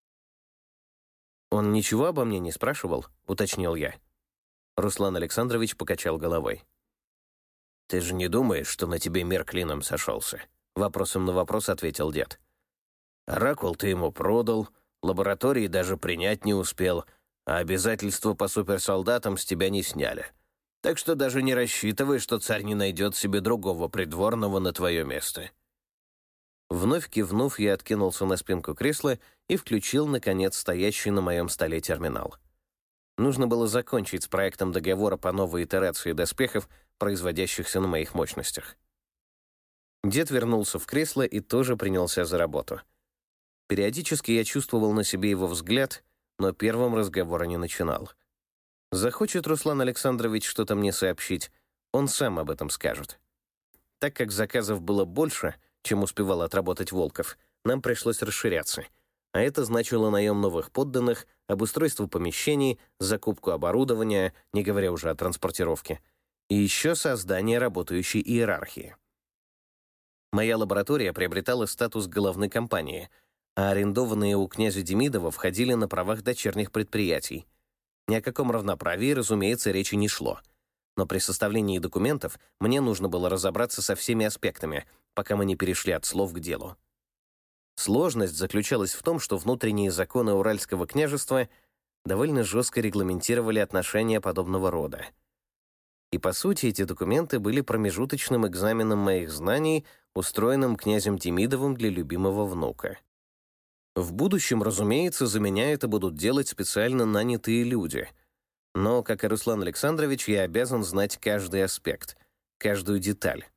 «Он ничего обо мне не спрашивал?» — уточнил я. Руслан Александрович покачал головой. «Ты же не думаешь, что на тебе мир клином сошелся?» Вопросом на вопрос ответил дед. «Оракул ты ему продал, лаборатории даже принять не успел, а обязательства по суперсолдатам с тебя не сняли. Так что даже не рассчитывай, что царь не найдет себе другого придворного на твое место». Вновь кивнув, я откинулся на спинку кресла и включил, наконец, стоящий на моем столе терминал. Нужно было закончить с проектом договора по новой итерации доспехов, производящихся на моих мощностях. Дед вернулся в кресло и тоже принялся за работу. Периодически я чувствовал на себе его взгляд, но первым разговора не начинал. Захочет Руслан Александрович что-то мне сообщить, он сам об этом скажет. Так как заказов было больше, чем успевал отработать Волков, нам пришлось расширяться, а это значило наем новых подданных, обустройство помещений, закупку оборудования, не говоря уже о транспортировке, и еще создание работающей иерархии. Моя лаборатория приобретала статус головной компании, а арендованные у князя Демидова входили на правах дочерних предприятий. Ни о каком равноправии, разумеется, речи не шло. Но при составлении документов мне нужно было разобраться со всеми аспектами, пока мы не перешли от слов к делу. Сложность заключалась в том, что внутренние законы Уральского княжества довольно жестко регламентировали отношения подобного рода. И, по сути, эти документы были промежуточным экзаменом моих знаний, устроенным князем Демидовым для любимого внука. В будущем, разумеется, за меня это будут делать специально нанятые люди. Но, как и Руслан Александрович, я обязан знать каждый аспект, каждую деталь.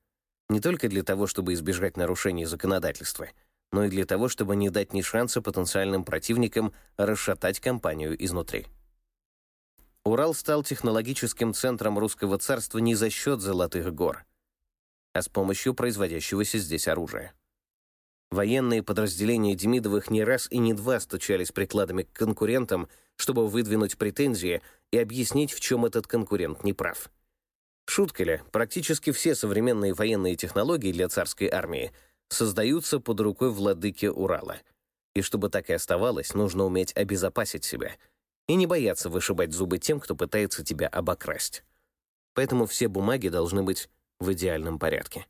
Не только для того, чтобы избежать нарушений законодательства, но и для того, чтобы не дать ни шанса потенциальным противникам расшатать компанию изнутри. Урал стал технологическим центром русского царства не за счет Золотых гор, а с помощью производящегося здесь оружия. Военные подразделения Демидовых не раз и не два стучались прикладами к конкурентам, чтобы выдвинуть претензии и объяснить, в чем этот конкурент не прав. Шутка ли, практически все современные военные технологии для царской армии создаются под рукой владыки Урала. И чтобы так и оставалось, нужно уметь обезопасить себя и не бояться вышибать зубы тем, кто пытается тебя обокрасть. Поэтому все бумаги должны быть в идеальном порядке.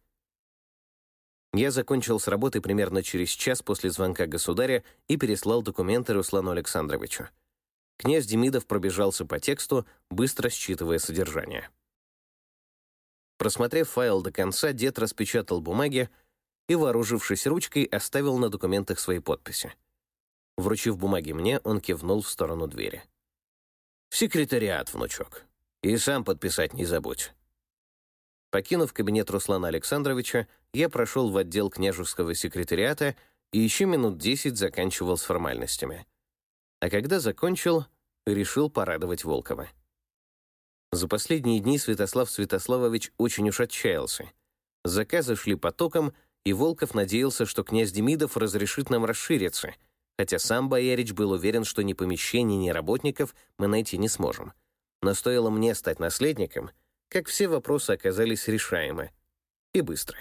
Я закончил с работы примерно через час после звонка государя и переслал документы Руслану Александровичу. Князь Демидов пробежался по тексту, быстро считывая содержание. Просмотрев файл до конца, дед распечатал бумаги и, вооружившись ручкой, оставил на документах свои подписи. Вручив бумаги мне, он кивнул в сторону двери. «В секретариат, внучок. И сам подписать не забудь». Покинув кабинет Руслана Александровича, я прошел в отдел княжеского секретариата и еще минут 10 заканчивал с формальностями. А когда закончил, решил порадовать Волкова. За последние дни Святослав Святославович очень уж отчаялся. Заказы шли потоком, и Волков надеялся, что князь Демидов разрешит нам расшириться, хотя сам боярич был уверен, что ни помещений, ни работников мы найти не сможем. Но стоило мне стать наследником, как все вопросы оказались решаемы. И быстро.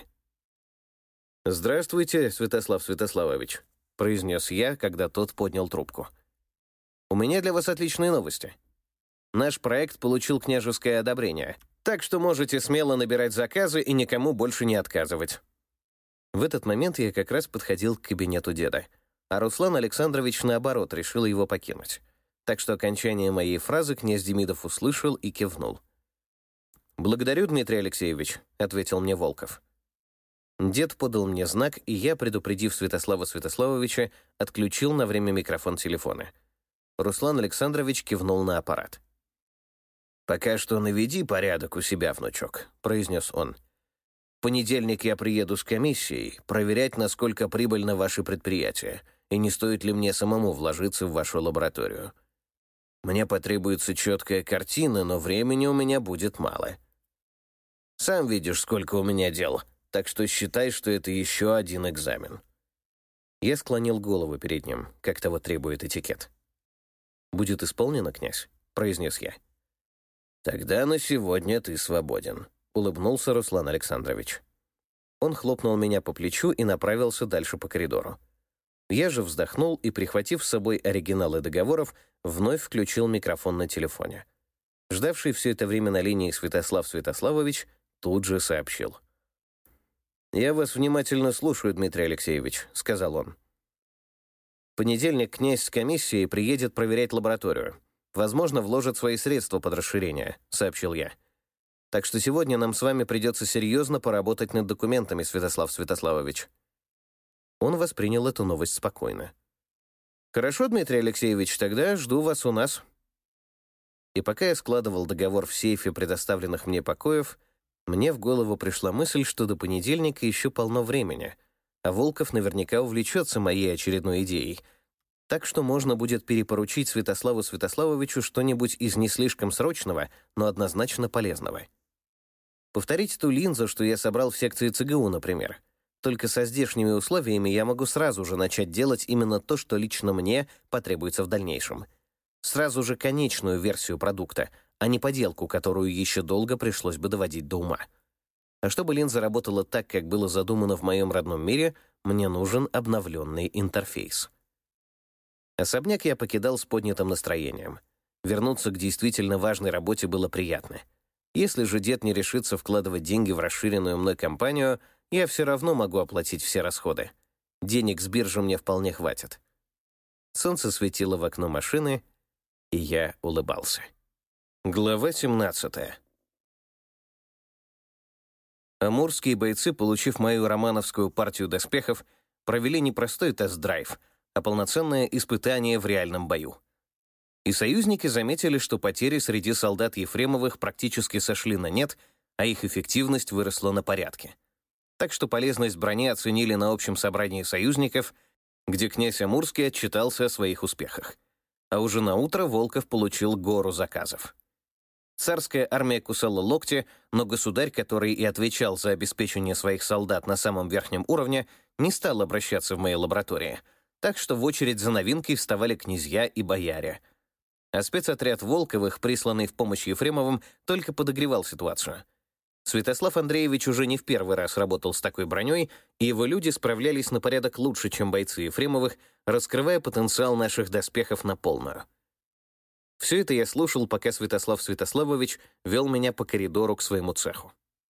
«Здравствуйте, Святослав Святославович», — произнес я, когда тот поднял трубку. «У меня для вас отличные новости. Наш проект получил княжеское одобрение, так что можете смело набирать заказы и никому больше не отказывать». В этот момент я как раз подходил к кабинету деда, а Руслан Александрович, наоборот, решил его покинуть. Так что окончание моей фразы князь Демидов услышал и кивнул. «Благодарю, Дмитрий Алексеевич», — ответил мне Волков. Дед подал мне знак, и я, предупредив Святослава Святославовича, отключил на время микрофон телефона. Руслан Александрович кивнул на аппарат. «Пока что наведи порядок у себя, внучок», — произнес он. «В понедельник я приеду с комиссией проверять, насколько прибыльно ваше предприятие, и не стоит ли мне самому вложиться в вашу лабораторию. Мне потребуется четкая картина, но времени у меня будет мало. Сам видишь, сколько у меня дел, так что считай, что это еще один экзамен». Я склонил голову перед ним, как того требует этикет. «Будет исполнено, князь», — произнес я. «Тогда на сегодня ты свободен», — улыбнулся Руслан Александрович. Он хлопнул меня по плечу и направился дальше по коридору. Я же вздохнул и, прихватив с собой оригиналы договоров, вновь включил микрофон на телефоне. Ждавший все это время на линии Святослав Святославович тут же сообщил. «Я вас внимательно слушаю, Дмитрий Алексеевич», — сказал он. «В понедельник князь с комиссией приедет проверять лабораторию. Возможно, вложит свои средства под расширение», — сообщил я. «Так что сегодня нам с вами придется серьезно поработать над документами, Святослав Святославович». Он воспринял эту новость спокойно. «Хорошо, Дмитрий Алексеевич, тогда жду вас у нас». И пока я складывал договор в сейфе предоставленных мне покоев, мне в голову пришла мысль, что до понедельника еще полно времени, а Волков наверняка увлечется моей очередной идеей, так что можно будет перепоручить Святославу Святославовичу что-нибудь из не слишком срочного, но однозначно полезного. Повторить ту линзу, что я собрал в секции ЦГУ, например. Только со здешними условиями я могу сразу же начать делать именно то, что лично мне потребуется в дальнейшем. Сразу же конечную версию продукта, а не поделку, которую еще долго пришлось бы доводить до ума. А чтобы линза работала так, как было задумано в моем родном мире, мне нужен обновленный интерфейс. Особняк я покидал с поднятым настроением. Вернуться к действительно важной работе было приятно. Если же дед не решится вкладывать деньги в расширенную мной компанию, я все равно могу оплатить все расходы. Денег с биржи мне вполне хватит. Солнце светило в окно машины, и я улыбался. Глава 17. Амурские бойцы, получив мою романовскую партию доспехов, провели не простой тест-драйв, а полноценное испытание в реальном бою. И союзники заметили, что потери среди солдат Ефремовых практически сошли на нет, а их эффективность выросла на порядки. Так что полезность брони оценили на общем собрании союзников, где князь Амурский отчитался о своих успехах. А уже наутро Волков получил гору заказов. Царская армия кусала локти, но государь, который и отвечал за обеспечение своих солдат на самом верхнем уровне, не стал обращаться в моей лаборатории, так что в очередь за новинкой вставали князья и бояре. А спецотряд Волковых, присланный в помощь Ефремовым, только подогревал ситуацию. Святослав Андреевич уже не в первый раз работал с такой броней, и его люди справлялись на порядок лучше, чем бойцы Ефремовых, раскрывая потенциал наших доспехов на полную. Все это я слушал, пока Святослав Святославович вел меня по коридору к своему цеху.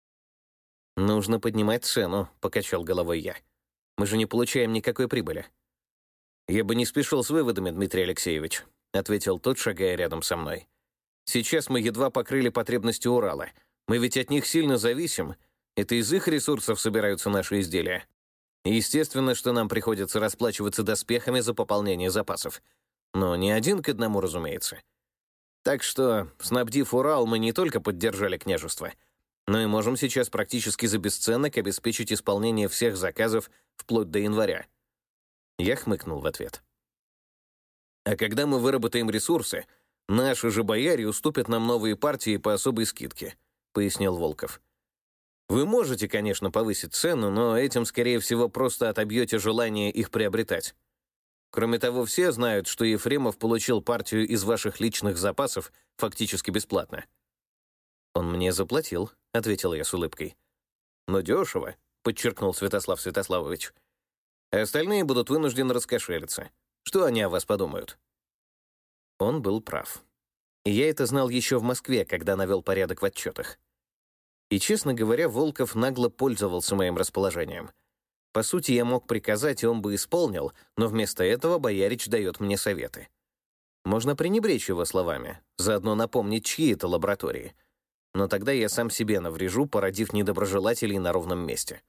«Нужно поднимать цену», — покачал головой я. «Мы же не получаем никакой прибыли». «Я бы не спешил с выводами, Дмитрий Алексеевич», — ответил тот, шагая рядом со мной. «Сейчас мы едва покрыли потребности Урала. Мы ведь от них сильно зависим. Это из их ресурсов собираются наши изделия. И естественно, что нам приходится расплачиваться доспехами за пополнение запасов. Но не один к одному, разумеется. Так что, снабдив Урал, мы не только поддержали княжество, но и можем сейчас практически за бесценок обеспечить исполнение всех заказов вплоть до января». Я хмыкнул в ответ. «А когда мы выработаем ресурсы, наши же бояре уступят нам новые партии по особой скидке», — пояснил Волков. «Вы можете, конечно, повысить цену, но этим, скорее всего, просто отобьете желание их приобретать. Кроме того, все знают, что Ефремов получил партию из ваших личных запасов фактически бесплатно». «Он мне заплатил», — ответил я с улыбкой. «Но дешево», — подчеркнул Святослав Святославович. «А остальные будут вынуждены раскошелиться. Что они о вас подумают?» Он был прав. И я это знал еще в Москве, когда навел порядок в отчетах. И, честно говоря, Волков нагло пользовался моим расположением. По сути, я мог приказать, и он бы исполнил, но вместо этого боярич дает мне советы. Можно пренебречь его словами, заодно напомнить, чьи это лаборатории. Но тогда я сам себе наврежу, породив недоброжелателей на ровном месте.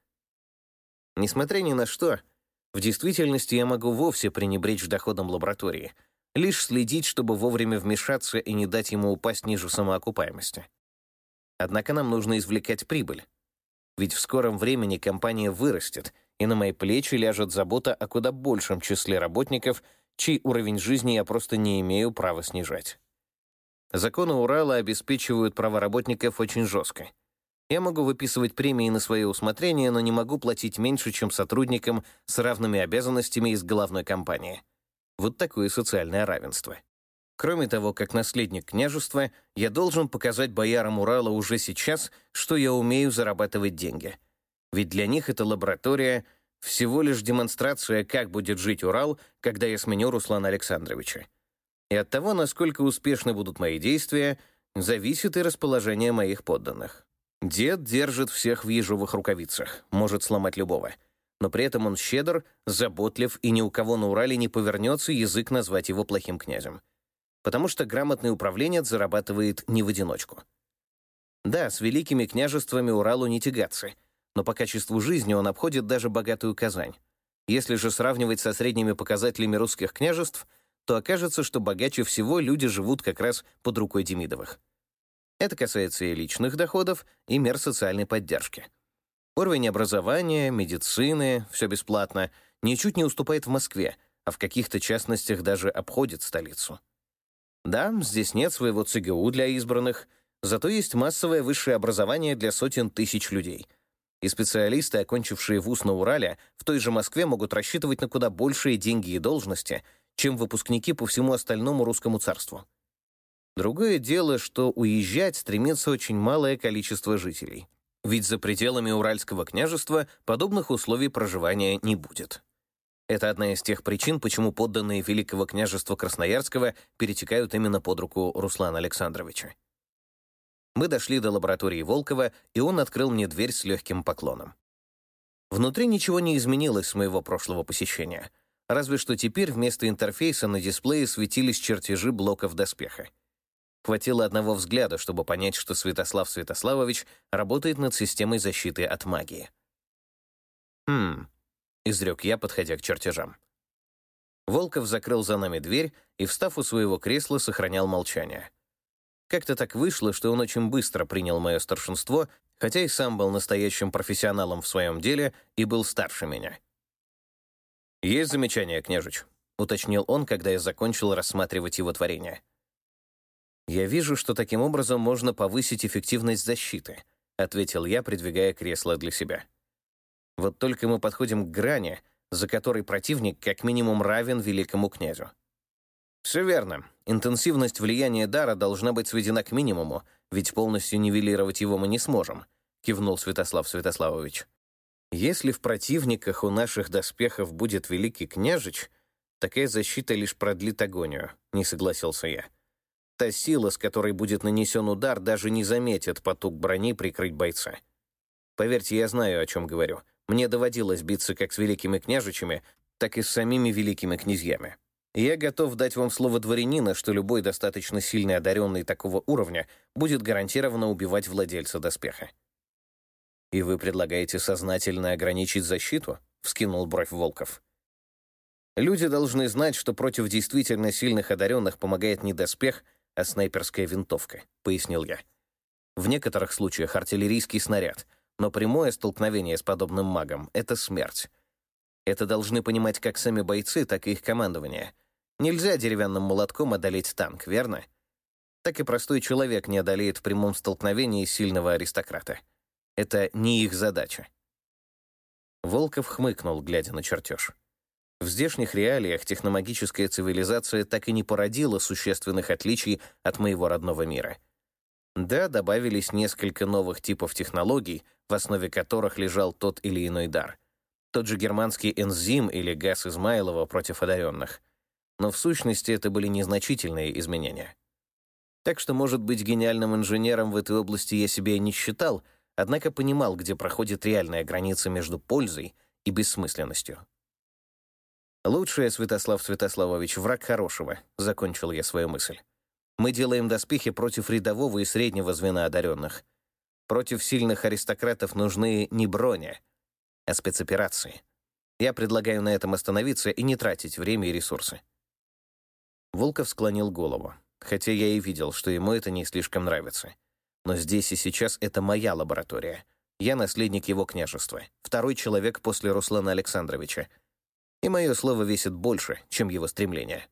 Несмотря ни на что, в действительности я могу вовсе пренебречь доходом лаборатории, лишь следить, чтобы вовремя вмешаться и не дать ему упасть ниже самоокупаемости. Однако нам нужно извлекать прибыль. Ведь в скором времени компания вырастет, и на мои плечи ляжет забота о куда большем числе работников, чей уровень жизни я просто не имею права снижать. Законы Урала обеспечивают права работников очень жестко. Я могу выписывать премии на свое усмотрение, но не могу платить меньше, чем сотрудникам с равными обязанностями из головной компании. Вот такое социальное равенство. Кроме того, как наследник княжества, я должен показать боярам Урала уже сейчас, что я умею зарабатывать деньги. Ведь для них эта лаборатория — всего лишь демонстрация, как будет жить Урал, когда я сменю Руслана Александровича. И от того, насколько успешны будут мои действия, зависит и расположение моих подданных. Дед держит всех в ежовых рукавицах, может сломать любого. Но при этом он щедр, заботлив, и ни у кого на Урале не повернется язык назвать его плохим князем. Потому что грамотный управленец зарабатывает не в одиночку. Да, с великими княжествами Уралу не тягаться, но по качеству жизни он обходит даже богатую Казань. Если же сравнивать со средними показателями русских княжеств, то окажется, что богаче всего люди живут как раз под рукой Демидовых. Это касается и личных доходов, и мер социальной поддержки. Уровень образования, медицины, все бесплатно, ничуть не уступает в Москве, а в каких-то частностях даже обходит столицу. Да, здесь нет своего ЦГУ для избранных, зато есть массовое высшее образование для сотен тысяч людей. И специалисты, окончившие вуз на Урале, в той же Москве могут рассчитывать на куда большие деньги и должности, чем выпускники по всему остальному русскому царству. Другое дело, что уезжать стремится очень малое количество жителей. Ведь за пределами Уральского княжества подобных условий проживания не будет. Это одна из тех причин, почему подданные Великого княжества Красноярского перетекают именно под руку Руслана Александровича. Мы дошли до лаборатории Волкова, и он открыл мне дверь с легким поклоном. Внутри ничего не изменилось с моего прошлого посещения, разве что теперь вместо интерфейса на дисплее светились чертежи блоков доспеха. Хватило одного взгляда, чтобы понять, что Святослав Святославович работает над системой защиты от магии. Изрек я, подходя к чертежам. Волков закрыл за нами дверь и, встав у своего кресла, сохранял молчание. Как-то так вышло, что он очень быстро принял мое старшинство, хотя и сам был настоящим профессионалом в своем деле и был старше меня. «Есть замечание, княжич?» — уточнил он, когда я закончил рассматривать его творение. «Я вижу, что таким образом можно повысить эффективность защиты», — ответил я, придвигая кресло для себя. «Вот только мы подходим к грани, за которой противник как минимум равен великому князю». «Все верно. Интенсивность влияния дара должна быть сведена к минимуму, ведь полностью нивелировать его мы не сможем», — кивнул Святослав Святославович. «Если в противниках у наших доспехов будет великий княжич, такая защита лишь продлит агонию», — не согласился я. «Та сила, с которой будет нанесен удар, даже не заметит потуг брони прикрыть бойца. Поверьте, я знаю, о чем говорю. Мне доводилось биться как с великими княжичами, так и с самими великими князьями. Я готов дать вам слово дворянина, что любой достаточно сильный одаренный такого уровня будет гарантированно убивать владельца доспеха». «И вы предлагаете сознательно ограничить защиту?» — вскинул бровь Волков. «Люди должны знать, что против действительно сильных одаренных помогает не доспех, а снайперская винтовка», — пояснил я. «В некоторых случаях артиллерийский снаряд, но прямое столкновение с подобным магом — это смерть. Это должны понимать как сами бойцы, так и их командование. Нельзя деревянным молотком одолеть танк, верно? Так и простой человек не одолеет в прямом столкновении сильного аристократа. Это не их задача». Волков хмыкнул, глядя на чертеж. В здешних реалиях техномагическая цивилизация так и не породила существенных отличий от моего родного мира. Да, добавились несколько новых типов технологий, в основе которых лежал тот или иной дар. Тот же германский энзим или газ Измайлова против одаренных. Но в сущности это были незначительные изменения. Так что, может быть, гениальным инженером в этой области я себя и не считал, однако понимал, где проходит реальная граница между пользой и бессмысленностью. «Лучшее, Святослав Святославович, враг хорошего», — закончил я свою мысль. «Мы делаем доспехи против рядового и среднего звена одаренных. Против сильных аристократов нужны не броня, а спецоперации. Я предлагаю на этом остановиться и не тратить время и ресурсы». Волков склонил голову, хотя я и видел, что ему это не слишком нравится. Но здесь и сейчас это моя лаборатория. Я наследник его княжества, второй человек после Руслана Александровича. И мое слово весит больше, чем его стремление.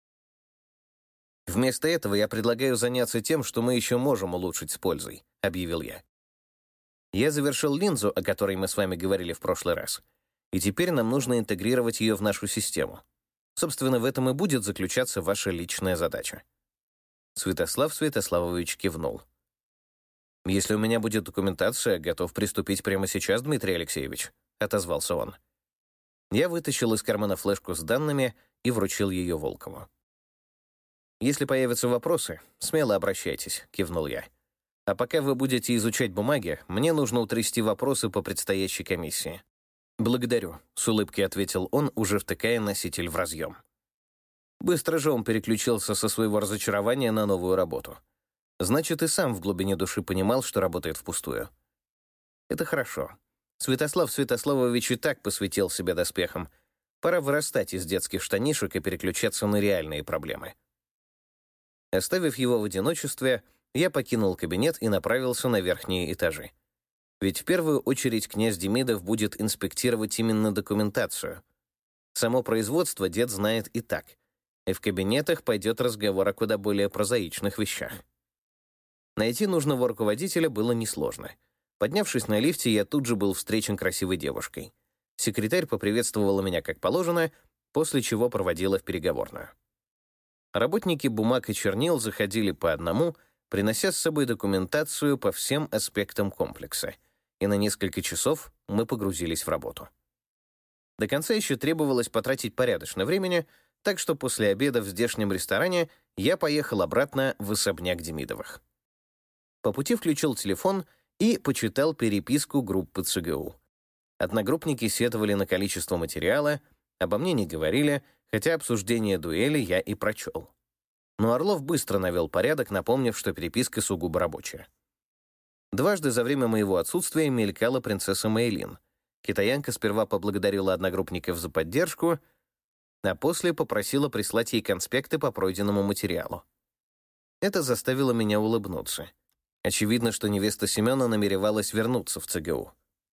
«Вместо этого я предлагаю заняться тем, что мы еще можем улучшить с пользой», — объявил я. «Я завершил линзу, о которой мы с вами говорили в прошлый раз, и теперь нам нужно интегрировать ее в нашу систему. Собственно, в этом и будет заключаться ваша личная задача». Святослав Святославович кивнул. «Если у меня будет документация, готов приступить прямо сейчас, Дмитрий Алексеевич», — отозвался он. Я вытащил из кармана флешку с данными и вручил ее Волкову. «Если появятся вопросы, смело обращайтесь», — кивнул я. «А пока вы будете изучать бумаги, мне нужно утрясти вопросы по предстоящей комиссии». «Благодарю», — с улыбкой ответил он, уже втыкая носитель в разъем. Быстро же он переключился со своего разочарования на новую работу. Значит, и сам в глубине души понимал, что работает впустую. Это хорошо. Святослав Святославович и так посвятил себя доспехам. Пора вырастать из детских штанишек и переключаться на реальные проблемы. Оставив его в одиночестве, я покинул кабинет и направился на верхние этажи. Ведь в первую очередь князь Демидов будет инспектировать именно документацию. Само производство дед знает и так, и в кабинетах пойдет разговор о куда более прозаичных вещах. Найти нужного руководителя было несложно. Поднявшись на лифте, я тут же был встречен красивой девушкой. Секретарь поприветствовала меня как положено, после чего проводила в переговорную. Работники бумаг и чернил заходили по одному, принося с собой документацию по всем аспектам комплекса, и на несколько часов мы погрузились в работу. До конца еще требовалось потратить порядочно времени, так что после обеда в здешнем ресторане я поехал обратно в особняк Демидовых. По пути включил телефон и почитал переписку группы ЦГУ. Одногруппники сетовали на количество материала, обо мне не говорили, хотя обсуждение дуэли я и прочел. Но Орлов быстро навел порядок, напомнив, что переписка сугубо рабочая. Дважды за время моего отсутствия мелькала принцесса Мэйлин. Китаянка сперва поблагодарила одногруппников за поддержку, а после попросила прислать ей конспекты по пройденному материалу. Это заставило меня улыбнуться. Очевидно, что невеста Семена намеревалась вернуться в ЦГУ.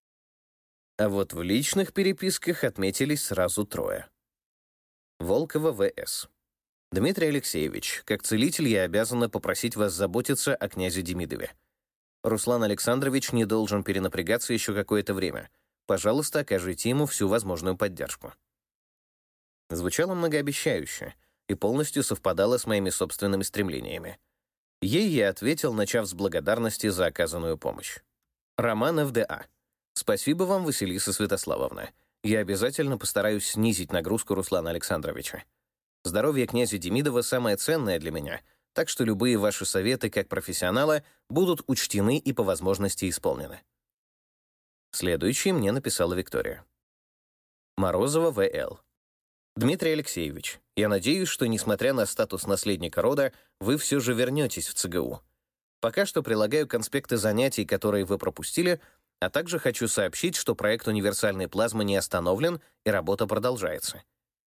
А вот в личных переписках отметились сразу трое. Волкова В.С. Дмитрий Алексеевич, как целитель я обязана попросить вас заботиться о князе Демидове. Руслан Александрович не должен перенапрягаться еще какое-то время. Пожалуйста, окажите ему всю возможную поддержку. Звучало многообещающе и полностью совпадало с моими собственными стремлениями. Ей я ответил, начав с благодарности за оказанную помощь. Романов Д.А. Спасибо вам, Василиса Святославовна. Я обязательно постараюсь снизить нагрузку Руслана Александровича. Здоровье князя Демидова самое ценное для меня, так что любые ваши советы как профессионала будут учтены и по возможности исполнены. Следующий мне написала Виктория. Морозова В.Л. Дмитрий Алексеевич, я надеюсь, что, несмотря на статус наследника рода, вы все же вернетесь в ЦГУ. Пока что прилагаю конспекты занятий, которые вы пропустили, а также хочу сообщить, что проект универсальной плазмы не остановлен и работа продолжается.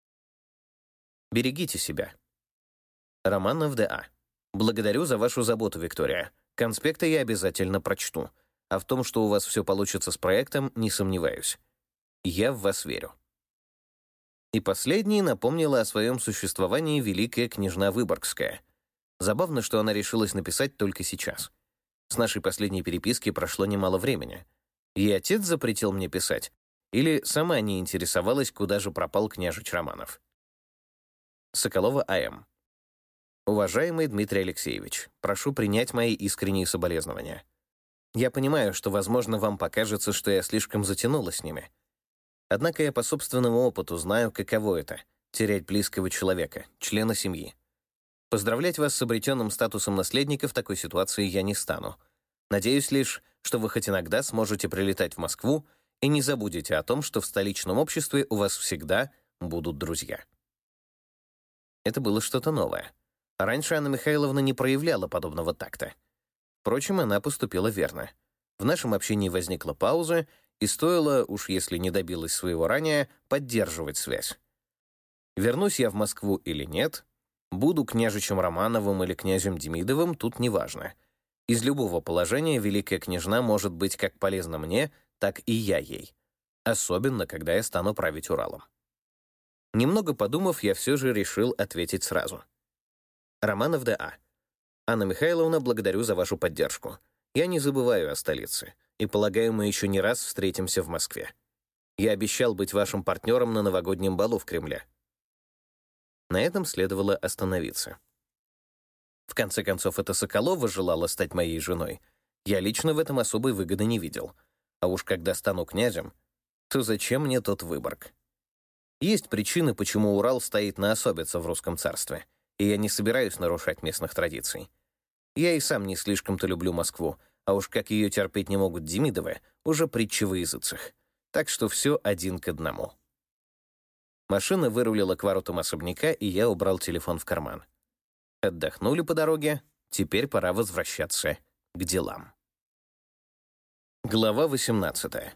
Берегите себя. Романов Д.А. Благодарю за вашу заботу, Виктория. Конспекты я обязательно прочту. А в том, что у вас все получится с проектом, не сомневаюсь. Я в вас верю. И последней напомнила о своем существовании великая княжна Выборгская. Забавно, что она решилась написать только сейчас. С нашей последней переписки прошло немало времени. И отец запретил мне писать, или сама не интересовалась, куда же пропал княжич Романов. Соколова А.М. Уважаемый Дмитрий Алексеевич, прошу принять мои искренние соболезнования. Я понимаю, что, возможно, вам покажется, что я слишком затянула с ними. Однако я по собственному опыту знаю, каково это — терять близкого человека, члена семьи. Поздравлять вас с обретенным статусом наследника в такой ситуации я не стану. Надеюсь лишь, что вы хоть иногда сможете прилетать в Москву и не забудете о том, что в столичном обществе у вас всегда будут друзья. Это было что-то новое. Раньше Анна Михайловна не проявляла подобного такта. Впрочем, она поступила верно. В нашем общении возникла пауза, и стоило, уж если не добилась своего ранее, поддерживать связь. Вернусь я в Москву или нет, буду княжичем Романовым или князем Демидовым, тут неважно. Из любого положения великая княжна может быть как полезна мне, так и я ей. Особенно, когда я стану править Уралом. Немного подумав, я все же решил ответить сразу. Романов Д.А. Анна Михайловна, благодарю за вашу поддержку. Я не забываю о столице, и, полагаю, мы еще не раз встретимся в Москве. Я обещал быть вашим партнером на новогоднем балу в Кремле. На этом следовало остановиться. В конце концов, эта Соколова желала стать моей женой. Я лично в этом особой выгоды не видел. А уж когда стану князем, то зачем мне тот Выборг? Есть причины, почему Урал стоит на особице в русском царстве, и я не собираюсь нарушать местных традиций. Я и сам не слишком-то люблю Москву, а уж как ее терпеть не могут Демидовы, уже притча во языцах. Так что все 1:1. Машина вырулила к воротам особняка, и я убрал телефон в карман. Отдохнули по дороге, теперь пора возвращаться к делам. Глава 18.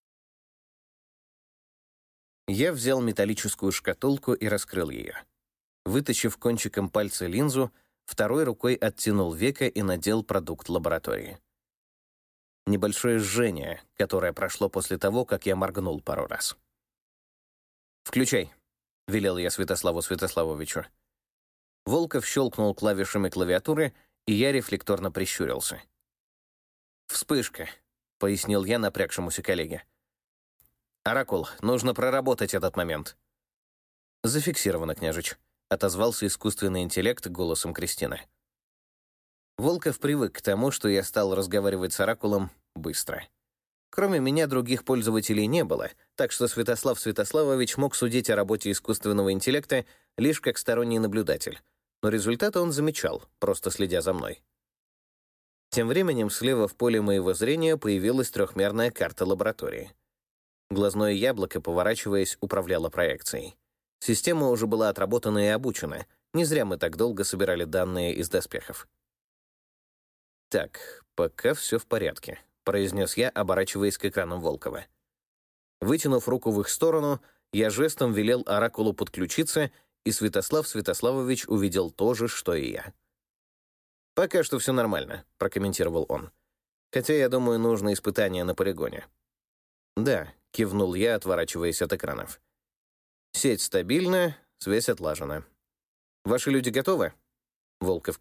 Я взял металлическую шкатулку и раскрыл ее. Вытащив кончиком пальца линзу, второй рукой оттянул веко и надел продукт лаборатории. Небольшое жжение, которое прошло после того, как я моргнул пару раз. «Включай», — велел я Святославу Святославовичу. Волков щелкнул клавишами клавиатуры, и я рефлекторно прищурился. «Вспышка», — пояснил я напрягшемуся коллеге. «Оракул, нужно проработать этот момент». «Зафиксировано, княжич», — отозвался искусственный интеллект голосом Кристины. Волков привык к тому, что я стал разговаривать с Оракулом быстро. Кроме меня других пользователей не было, так что Святослав Святославович мог судить о работе искусственного интеллекта лишь как сторонний наблюдатель, но результаты он замечал, просто следя за мной. Тем временем слева в поле моего зрения появилась трехмерная карта лаборатории. Глазное яблоко, поворачиваясь, управляло проекцией. Система уже была отработана и обучена, не зря мы так долго собирали данные из доспехов. «Так, пока все в порядке», — произнес я, оборачиваясь к экранам Волкова. Вытянув руку в их сторону, я жестом велел Оракулу подключиться, и Святослав Святославович увидел то же, что и я. «Пока что все нормально», — прокомментировал он. «Хотя, я думаю, нужно испытание на полигоне». «Да», — кивнул я, отворачиваясь от экранов. «Сеть стабильна, связь отлажена. Ваши люди готовы?» Волков